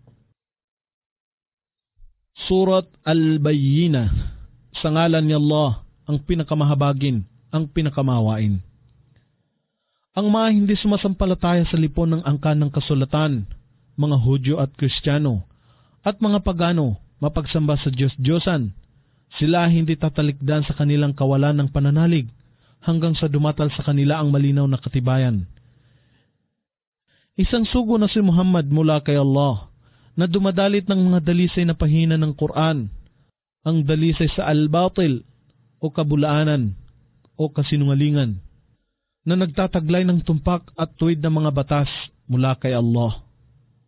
Surat Al-Bayyinah. Sa ngalan ni Allah, ang pinakamahabagin, ang pinakamawain. Ang mga hindi sumasampalataya sa lipon ng angkan ng kasulatan, mga Hudyo at Kristiyano, at mga pagano, mapagsamba sa Diyos-Diyosan, sila hindi tatalikdan sa kanilang kawalan ng pananalig hanggang sa dumatal sa kanila ang malinaw na katibayan. Isang sugo na si Muhammad mula kay Allah na dumadalit ng mga dalisay na pahina ng Quran, ang dalisay sa al-batil o kabulaanan o kasinungalingan, na nagtataglay ng tumpak at tuwid ng mga batas mula kay Allah.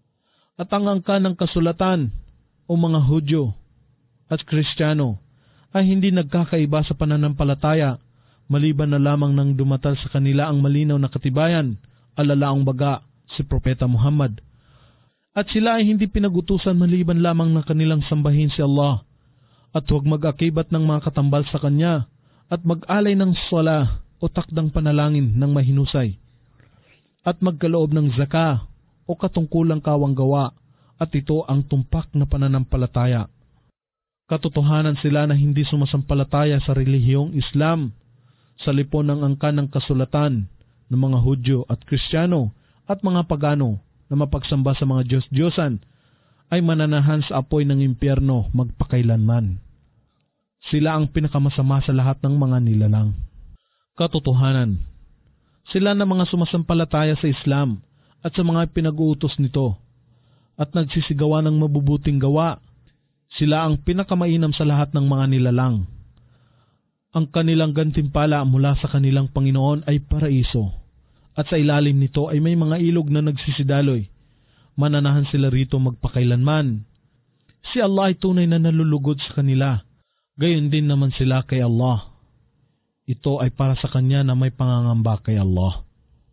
At ang angkan ng kasulatan o mga Hudyo at Kristiyano ay hindi nagkakaiba sa pananampalataya, maliban na lamang nang dumatal sa kanila ang malinaw na katibayan, alalaang baga, si Propeta Muhammad. At sila ay hindi pinag-utusan maliban lamang na kanilang sambahin si Allah, at huwag mag-akibat ng mga katambal sa Kanya, at mag-alay ng sala o takdang panalangin ng mahinusay, at magkaloob ng zaka o katungkulang kawang gawa, at ito ang tumpak na pananampalataya. Katotohanan sila na hindi sumasampalataya sa relihiyong Islam, sa lipon ng angkan ng kasulatan ng mga Hudyo at Kristiyano at mga pagano na mapagsamba sa mga Diyos-Diyosan ay mananahan sa apoy ng impyerno magpakailanman. Sila ang pinakamasama sa lahat ng mga nilalang. Katotohanan, sila na mga sumasampalataya sa Islam at sa mga pinag-uutos nito at nagsisigawa ng mabubuting gawa, sila ang pinakamainam sa lahat ng mga nilalang. Ang kanilang gantimpala mula sa kanilang Panginoon ay paraiso, at sa ilalim nito ay may mga ilog na nagsisidaloy. Mananahan sila rito magpakailanman. Si Allah ay tunay na nalulugod sa kanila, gayon din naman sila kay Allah. Ito ay para sa Kanya na may pangangamba kay Allah.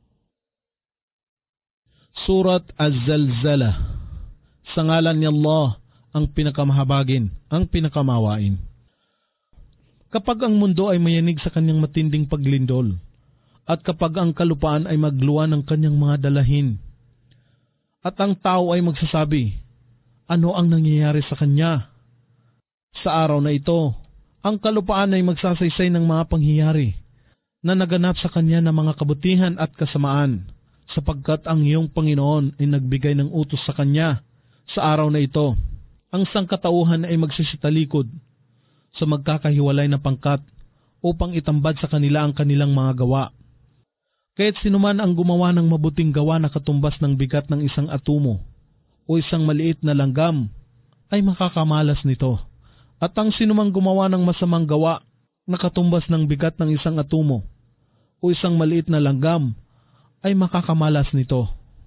Surat Az-Zalzalah. Sa ngalan ni Allah, ang pinakamahabagin, ang pinakamawain. Kapag ang mundo ay mayanig sa kanyang matinding paglindol, at kapag ang kalupaan ay magluwa ng kanyang mga dalahin, at ang tao ay magsasabi, ano ang nangyayari sa kanya? Sa araw na ito, ang kalupaan ay magsasaysay ng mga pangyayari na naganap sa kanya ng mga kabutihan at kasamaan, sapagkat ang iyong Panginoon ay nagbigay ng utos sa kanya. Sa araw na ito, ang sangkatauhan ay magsisitalikod sa magkakahiwalay na pangkat upang itambad sa kanila ang kanilang mga gawa. Kaya't sinuman ang gumawa ng mabuting gawa na katumbas ng bigat ng isang atomo o isang maliit na langgam ay makakamalas nito. At ang sinumang gumawa ng masamang gawa na katumbas ng bigat ng isang atomo o isang maliit na langgam ay makakamalas nito.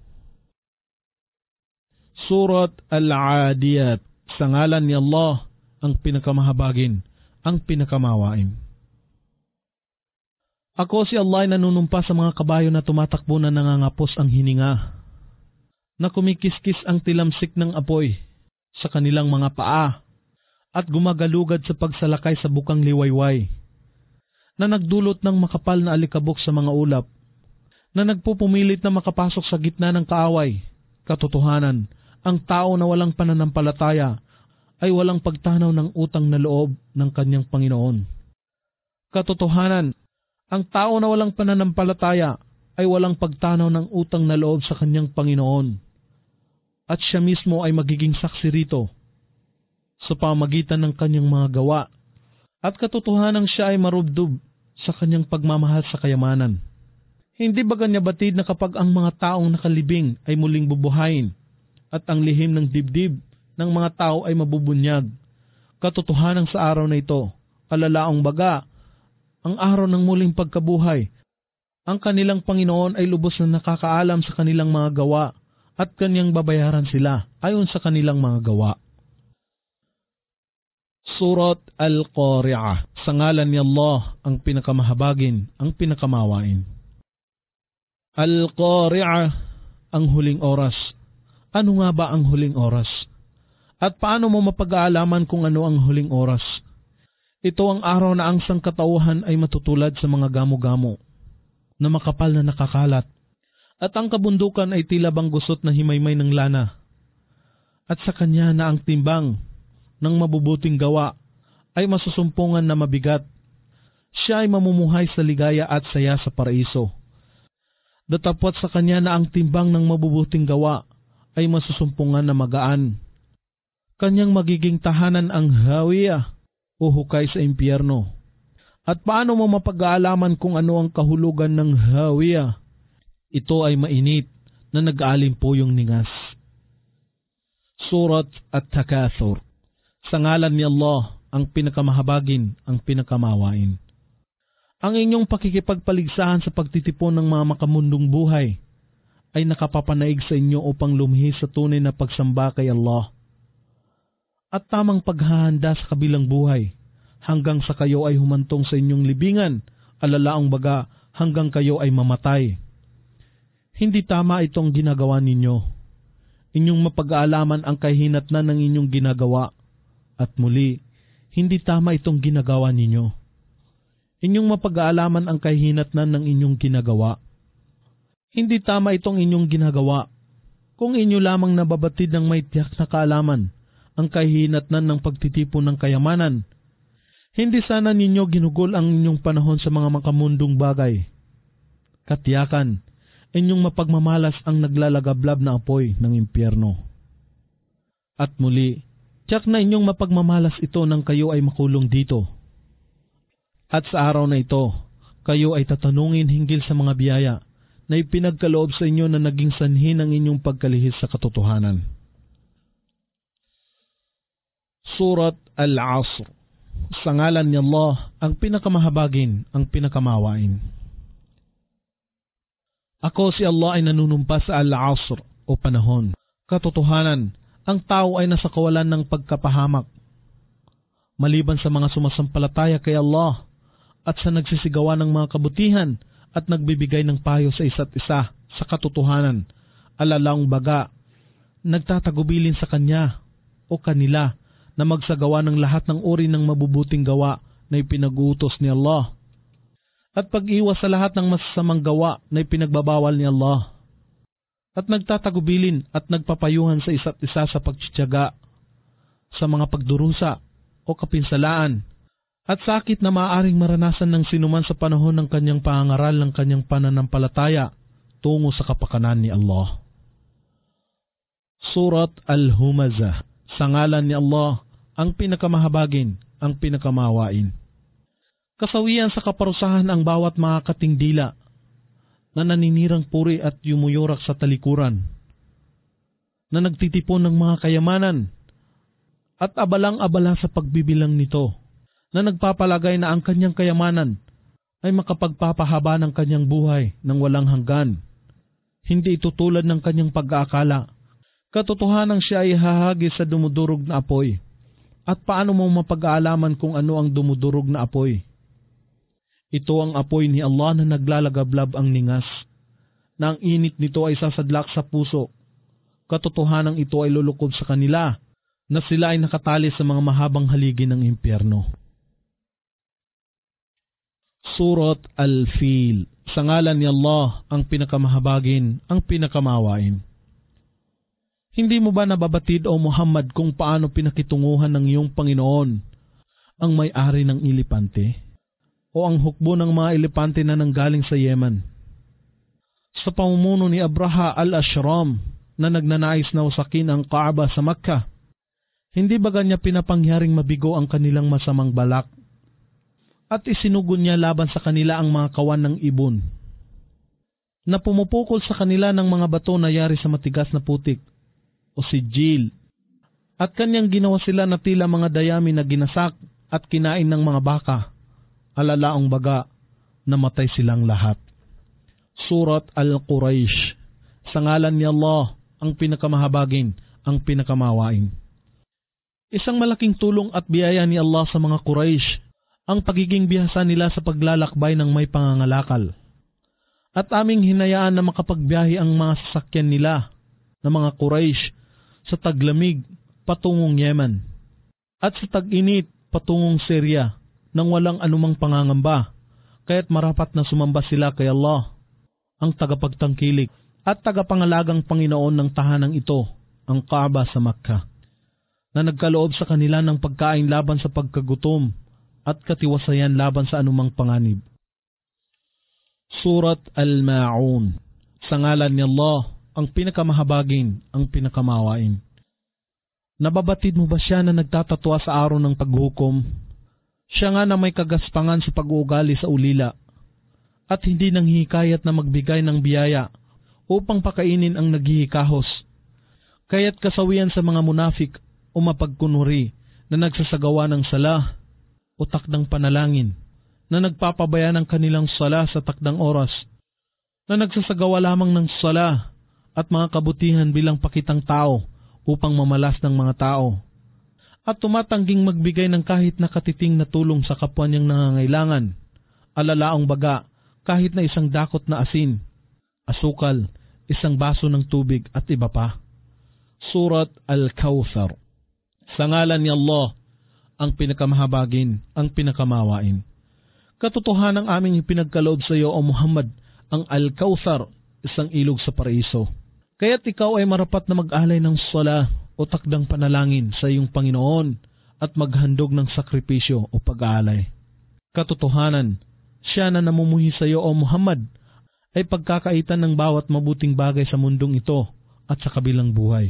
Surat Al-Adiyat. Sa ngalan ni Allah, ang pinakamahabagin, ang pinakamawain. Ako si Allah ay nanunumpa sa mga kabayo na tumatakbo na nangangapos ang hininga, na kumikiskis ang tilamsik ng apoy sa kanilang mga paa at gumagalugad sa pagsalakay sa bukang liwayway, na nagdulot ng makapal na alikabok sa mga ulap, na nagpupumilit na makapasok sa gitna ng kaaway. Katotohanan, ang tao na walang pananampalataya ay walang pagtanaw ng utang na loob ng kanyang Panginoon. Katotohanan, ang tao na walang pananampalataya ay walang pagtanaw ng utang na loob sa kanyang Panginoon. At siya mismo ay magiging saksi rito sa pamagitan ng kanyang mga gawa. At katotohanan siya ay marubdob sa kanyang pagmamahal sa kayamanan. Hindi ba kanya batid na kapag ang mga taong nakalibing ay muling bubuhayin at ang lihim ng dibdib ng mga tao ay mabubunyag? Katotohanan sa araw na ito, alalaong baga, ang araw ng muling pagkabuhay, ang kanilang Panginoon ay lubos na nakakaalam sa kanilang mga gawa at kanyang babayaran sila ayon sa kanilang mga gawa. Surat Al-Qari'ah. Sa ngalan ni Allah, ang pinakamahabagin, ang pinakamawain. Al-Qari'ah, ang huling oras. Ano nga ba ang huling oras? At paano mo mapag-aalaman kung ano ang huling oras? Ito ang araw na ang sangkatauhan ay matutulad sa mga gamo-gamo na makapal na nakakalat, at ang kabundukan ay tila bang gusot na himaymay ng lana. At sa kanya na ang timbang ng mabubuting gawa ay masusumpungan na mabigat. Siya ay mamumuhay sa ligaya at saya sa paraiso. Datapwat sa kanya na ang timbang ng mabubuting gawa ay masusumpungan na magaan. Kanyang magiging tahanan ang hawiyah o hukay sa impyerno. At paano mo mapag-aalaman kung ano ang kahulugan ng hawiyah? Ito ay mainit na nag-aalimpuyong ningas. Surat At-Takathur. Sa ngalan ni Allah, ang pinakamahabagin, ang pinakamawain. Ang inyong pakikipagpaligsahan sa pagtitipon ng mga makamundong buhay ay nakapapanaig sa inyo upang lumihis sa tunay na pagsamba kay Allah. At tamang paghahanda sa kabilang buhay, hanggang sa kayo ay humantong sa inyong libingan, alalaang baga hanggang kayo ay mamatay. Hindi tama itong ginagawa ninyo. Inyong mapag-aalaman ang kahinatnan ng inyong ginagawa. At muli, hindi tama itong ginagawa ninyo. Inyong mapag-aalaman ang kahinatnan ng inyong ginagawa. Hindi tama itong inyong ginagawa. Kung inyo lamang nababatid ng may tiyak na kaalaman ang kahinatnan ng pagtitipon ng kayamanan, hindi sana ninyo ginugol ang inyong panahon sa mga makamundong bagay. Katiyakan, inyong mapagmamalas ang naglalagablab na apoy ng impyerno. At muli, tiyak na inyong mapagmamalas ito nang kayo ay makulong dito. At sa araw na ito, kayo ay tatanungin hinggil sa mga biyaya na ipinagkaloob sa inyo na naging sanhi ng inyong pagkalihis sa katotohanan. Surat Al-Asr. Sa ngalan ni Allah, ang pinakamahabagin, ang pinakamawain. Ako si Allah ay nanunumpa sa Al-Asr o panahon. Katotohanan, ang tao ay nasa kawalan ng pagkapahamak. Maliban sa mga sumasampalataya kay Allah at sa nagsisigawa ng mga kabutihan at nagbibigay ng payo sa isa't isa sa katotohanan, alalaong baga, nagtatagubilin sa kanya o kanila na magsagawa ng lahat ng uri ng mabubuting gawa na ipinag-uutos ni Allah at pag-iwas sa lahat ng masasamang gawa na ipinagbabawal ni Allah at nagtatagubilin at nagpapayuhan sa isa't isa sa pagtsitsaga sa mga pagdurusa o kapinsalaan at sakit na maaaring maranasan ng sinuman sa panahon ng kanyang pangangaral ng kanyang pananampalataya tungo sa kapakanan ni Allah. Surat Al-Humazah. Sa ngalan ni Allah, ang pinakamahabagin, ang pinakamawain. Kasawian sa kaparusahan ang bawat mga katingdila na naninirang puri at yumuyurak sa talikuran, na nagtitipon ng mga kayamanan at abalang-abala sa pagbibilang nito, na nagpapalagay na ang kanyang kayamanan ay makapagpapahaba ng kanyang buhay ng walang hanggan. Hindi ito tulad ng kanyang pag-aakala. Katotohanang siya ay hahagis sa dumudurog na apoy. At paano mo mapag-aalaman kung ano ang dumudurog na apoy? Ito ang apoy ni Allah na naglalagablab ang ningas, na ang init nito ay sasadlak sa puso. Katotohanang ito ay lulukob sa kanila, na sila ay nakatali sa mga mahabang haligi ng impyerno. Surat Al-Fil. Sa ngalan ni Allah, ang pinakamahabagin, ang pinakamawain. Hindi mo ba nababatid o Muhammad kung paano pinakitunguhan ng iyong Panginoon ang may-ari ng elepante o ang hukbo ng mga elepante na nanggaling sa Yemen? Sa pamumuno ni Abraha al-Ashram na nagnanais na usakin ang Kaaba sa Makkah, hindi ba kanya pinapangyaring mabigo ang kanilang masamang balak at isinugon niya laban sa kanila ang mga kawan ng ibon na pumupukol sa kanila ng mga bato na yari sa matigas na putik o sijil, at kanyang ginawa sila na tila mga dayami na ginasak at kinain ng mga baka, alalaong baga, namatay silang lahat. Surat Al-Quraysh. Sa ngalan ni Allah, ang pinakamahabagin, ang pinakamawain. Isang malaking tulong at biyaya ni Allah sa mga Quraysh ang pagiging bihasa nila sa paglalakbay ng may pangangalakal. At aming hinayaan na makapagbiyahe ang mga sasakyan nila na mga Quraysh sa taglamig patungong Yemen at sa tag-init patungong Syria nang walang anumang pangangamba, kaya't marapat na sumamba sila kay Allah, ang tagapagtangkilik at tagapangalagang Panginoon ng tahanang ito, ang Kaaba sa Makkah, na nagkaloob sa kanila ng pagkain laban sa pagkagutom at katiwasayan laban sa anumang panganib. Surat Al-Ma'un. Sa ngalan ni Allah, ang pinakamahabagin, ang pinakamawain. Nababatid mo ba siya na nagtatatwa sa araw ng paghukom? Siya nga na may kagaspangan sa pag-uugali sa ulila at hindi nanghihikayat na magbigay ng biyaya upang pakainin ang naghihikahos. Kaya't kasawian sa mga munafik o mapagkunwari na nagsasagawa ng sala o takdang panalangin, na nagpapabaya ng kanilang sala sa takdang oras, na nagsasagawa lamang ng sala at mga kabutihan bilang pakitang tao upang mamalas ng mga tao. at tumatangging magbigay ng kahit na katiting na tulong sa kapwa niyang nangangailangan. Alalaong baga, kahit na isang dakot na asin, asukal, isang baso ng tubig at iba pa. Surat Al-Kawthar. Sa ngalan ni Allah, ang pinakamahabagin, ang pinakamawain. Katotohanan ng aming ipinagkaloob sa iyo, O Muhammad, ang Al-Kawthar, isang ilog sa paraiso. Kaya't ikaw ay marapat na mag-alay ng sala o takdang panalangin sa iyong Panginoon at maghandog ng sakripisyo o pag-aalay. Katotohanan, siya na namumuhi sa iyo, O Muhammad, ay pagkakaitan ng bawat mabuting bagay sa mundong ito at sa kabilang buhay.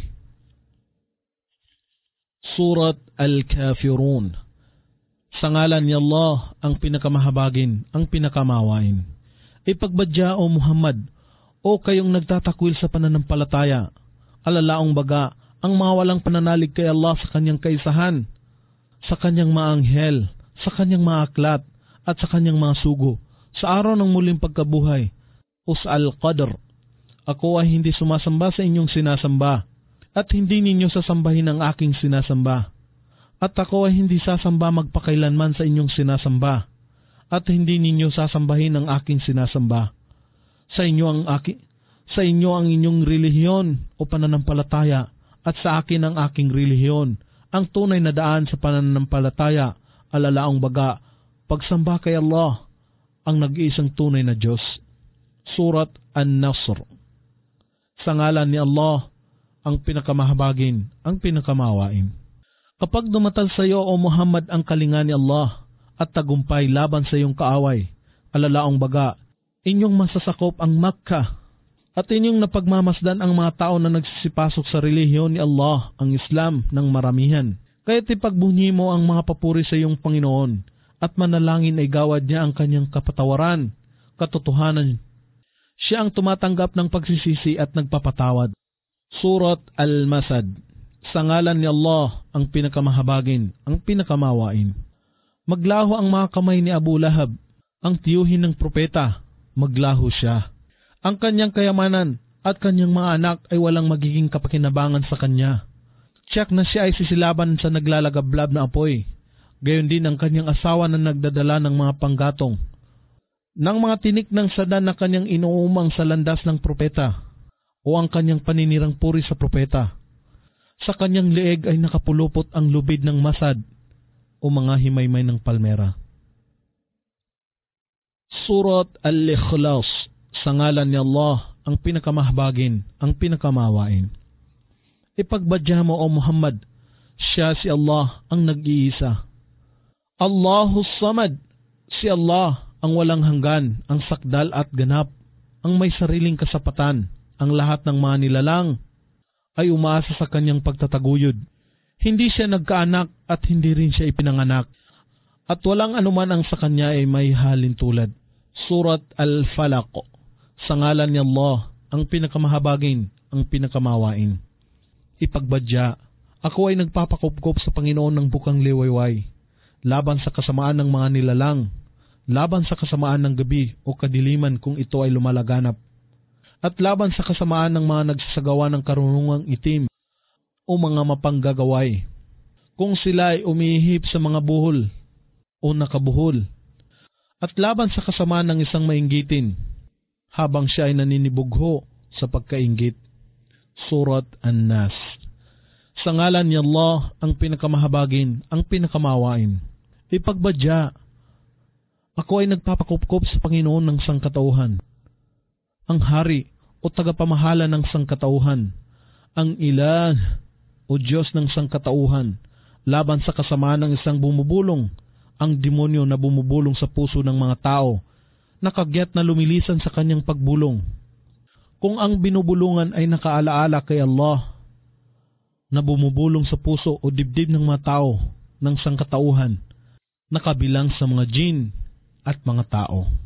Surat Al-Kafirun. Sa ngalan ni Allah, ang pinakamahabagin, ang pinakamawain. Ipagbadya, O Muhammad, o kayong nagtatakwil sa pananampalataya, alalaong baga, ang mga walang pananalig kay Allah sa kanyang kaisahan, sa kanyang mga anghel, sa kanyang mga aklat, at sa kanyang mga sugo, sa araw ng muling pagkabuhay, o sa Al-Qadr. Ako ay hindi sumasamba sa inyong sinasamba, at hindi ninyo sasambahin ang aking sinasamba. At ako ay hindi sasamba magpakailanman sa inyong sinasamba, at hindi ninyo sasambahin ang aking sinasamba. Sa inyo ang aki, sa inyo ang inyong relihiyon o pananampalataya, at sa akin ang aking relihiyon, ang tunay na daan sa pananampalataya, alalaong baga, pagsamba kay Allah, ang nag-iisang tunay na Diyos. Surat An-Nasr. Sa ngalan ni Allah, ang pinakamahabagin, ang pinakamawain. Kapag dumatal sa iyo, O Muhammad, ang kalinga ni Allah at tagumpay laban sa iyong kaaway, alalaong baga, inyong masasakop ang Makkah at inyong napagmamasdan ang mga tao na nagsisipasok sa relihiyon ni Allah, ang Islam, ng maramihan. Kaya't ipagbunyi mo ang mga papuri sa iyong Panginoon at manalangin ay gawad niya ang kanyang kapatawaran. Katotohanan, siya ang tumatanggap ng pagsisisi at nagpapatawad. Surat Al-Masad. Sa ngalan ni Allah, ang pinakamahabagin, ang pinakamawain. Maglaho ang mga kamay ni Abu Lahab, ang tiyuhin ng propeta, maglaho siya. Ang kanyang kayamanan at kanyang mga anak ay walang magiging kapakinabangan sa kanya. Tiyak na siya ay sisilaban sa naglalagablab na apoy. Gayon din ang kanyang asawa na nagdadala ng mga panggatong, ng mga tinik ng sadan na kanyang inuumang sa landas ng propeta, o ang kanyang paninirang puri sa propeta. Sa kanyang leeg ay nakapulupot ang lubid ng masad o mga himaymay ng palmera. Surat Al-Ikhlas. Sa ngalan ni Allah, ang pinakamahabagin, ang pinakamawain. Ipagbadya mo, O Muhammad, siya si Allah ang nag-iisa. Allahus Samad, si Allah ang walang hanggan, ang sakdal at ganap, ang may sariling kasapatan. Ang lahat ng mga nilalang ay umaasa sa kanyang pagtataguyod. Hindi siya nagkaanak at hindi rin siya ipinanganak, at walang anuman ang sa kanya ay may halin tulad. Surat Al-Falaq. Sa ngalan ni Allah, ang pinakamahabagin, ang pinakamawain. Ipagbadya, ako ay nagpapakupkop sa Panginoon ng bukang liwayway, laban sa kasamaan ng mga nilalang, laban sa kasamaan ng gabi o kadiliman kung ito ay lumalaganap, at laban sa kasamaan ng mga nagsasagawa ng karunungang itim o mga mapanggagaway, kung sila ay umihip sa mga buhol o nakabuhol, at laban sa kasamaan ng isang mainggitin, habang siya ay naninibugho sa pagkainggit. Surat An-Nas. Sa ngalan ni Allah, ang pinakamahabagin, ang pinakamawain. Ipagbadya, ako ay nagpapakupkop sa Panginoon ng sangkatauhan, ang hari o tagapamahala ng sangkatauhan, ang ilah o Diyos ng sangkatauhan, laban sa kasamaan ng isang bumubulong, ang demonyo na bumubulong sa puso ng mga tao, nakagyat na lumilisan sa kanyang pagbulong. Kung ang binubulungan ay nakaalaala kay Allah, na bumubulong sa puso o dibdib ng mga tao ng sangkatauhan, nakabilang sa mga jin at mga tao.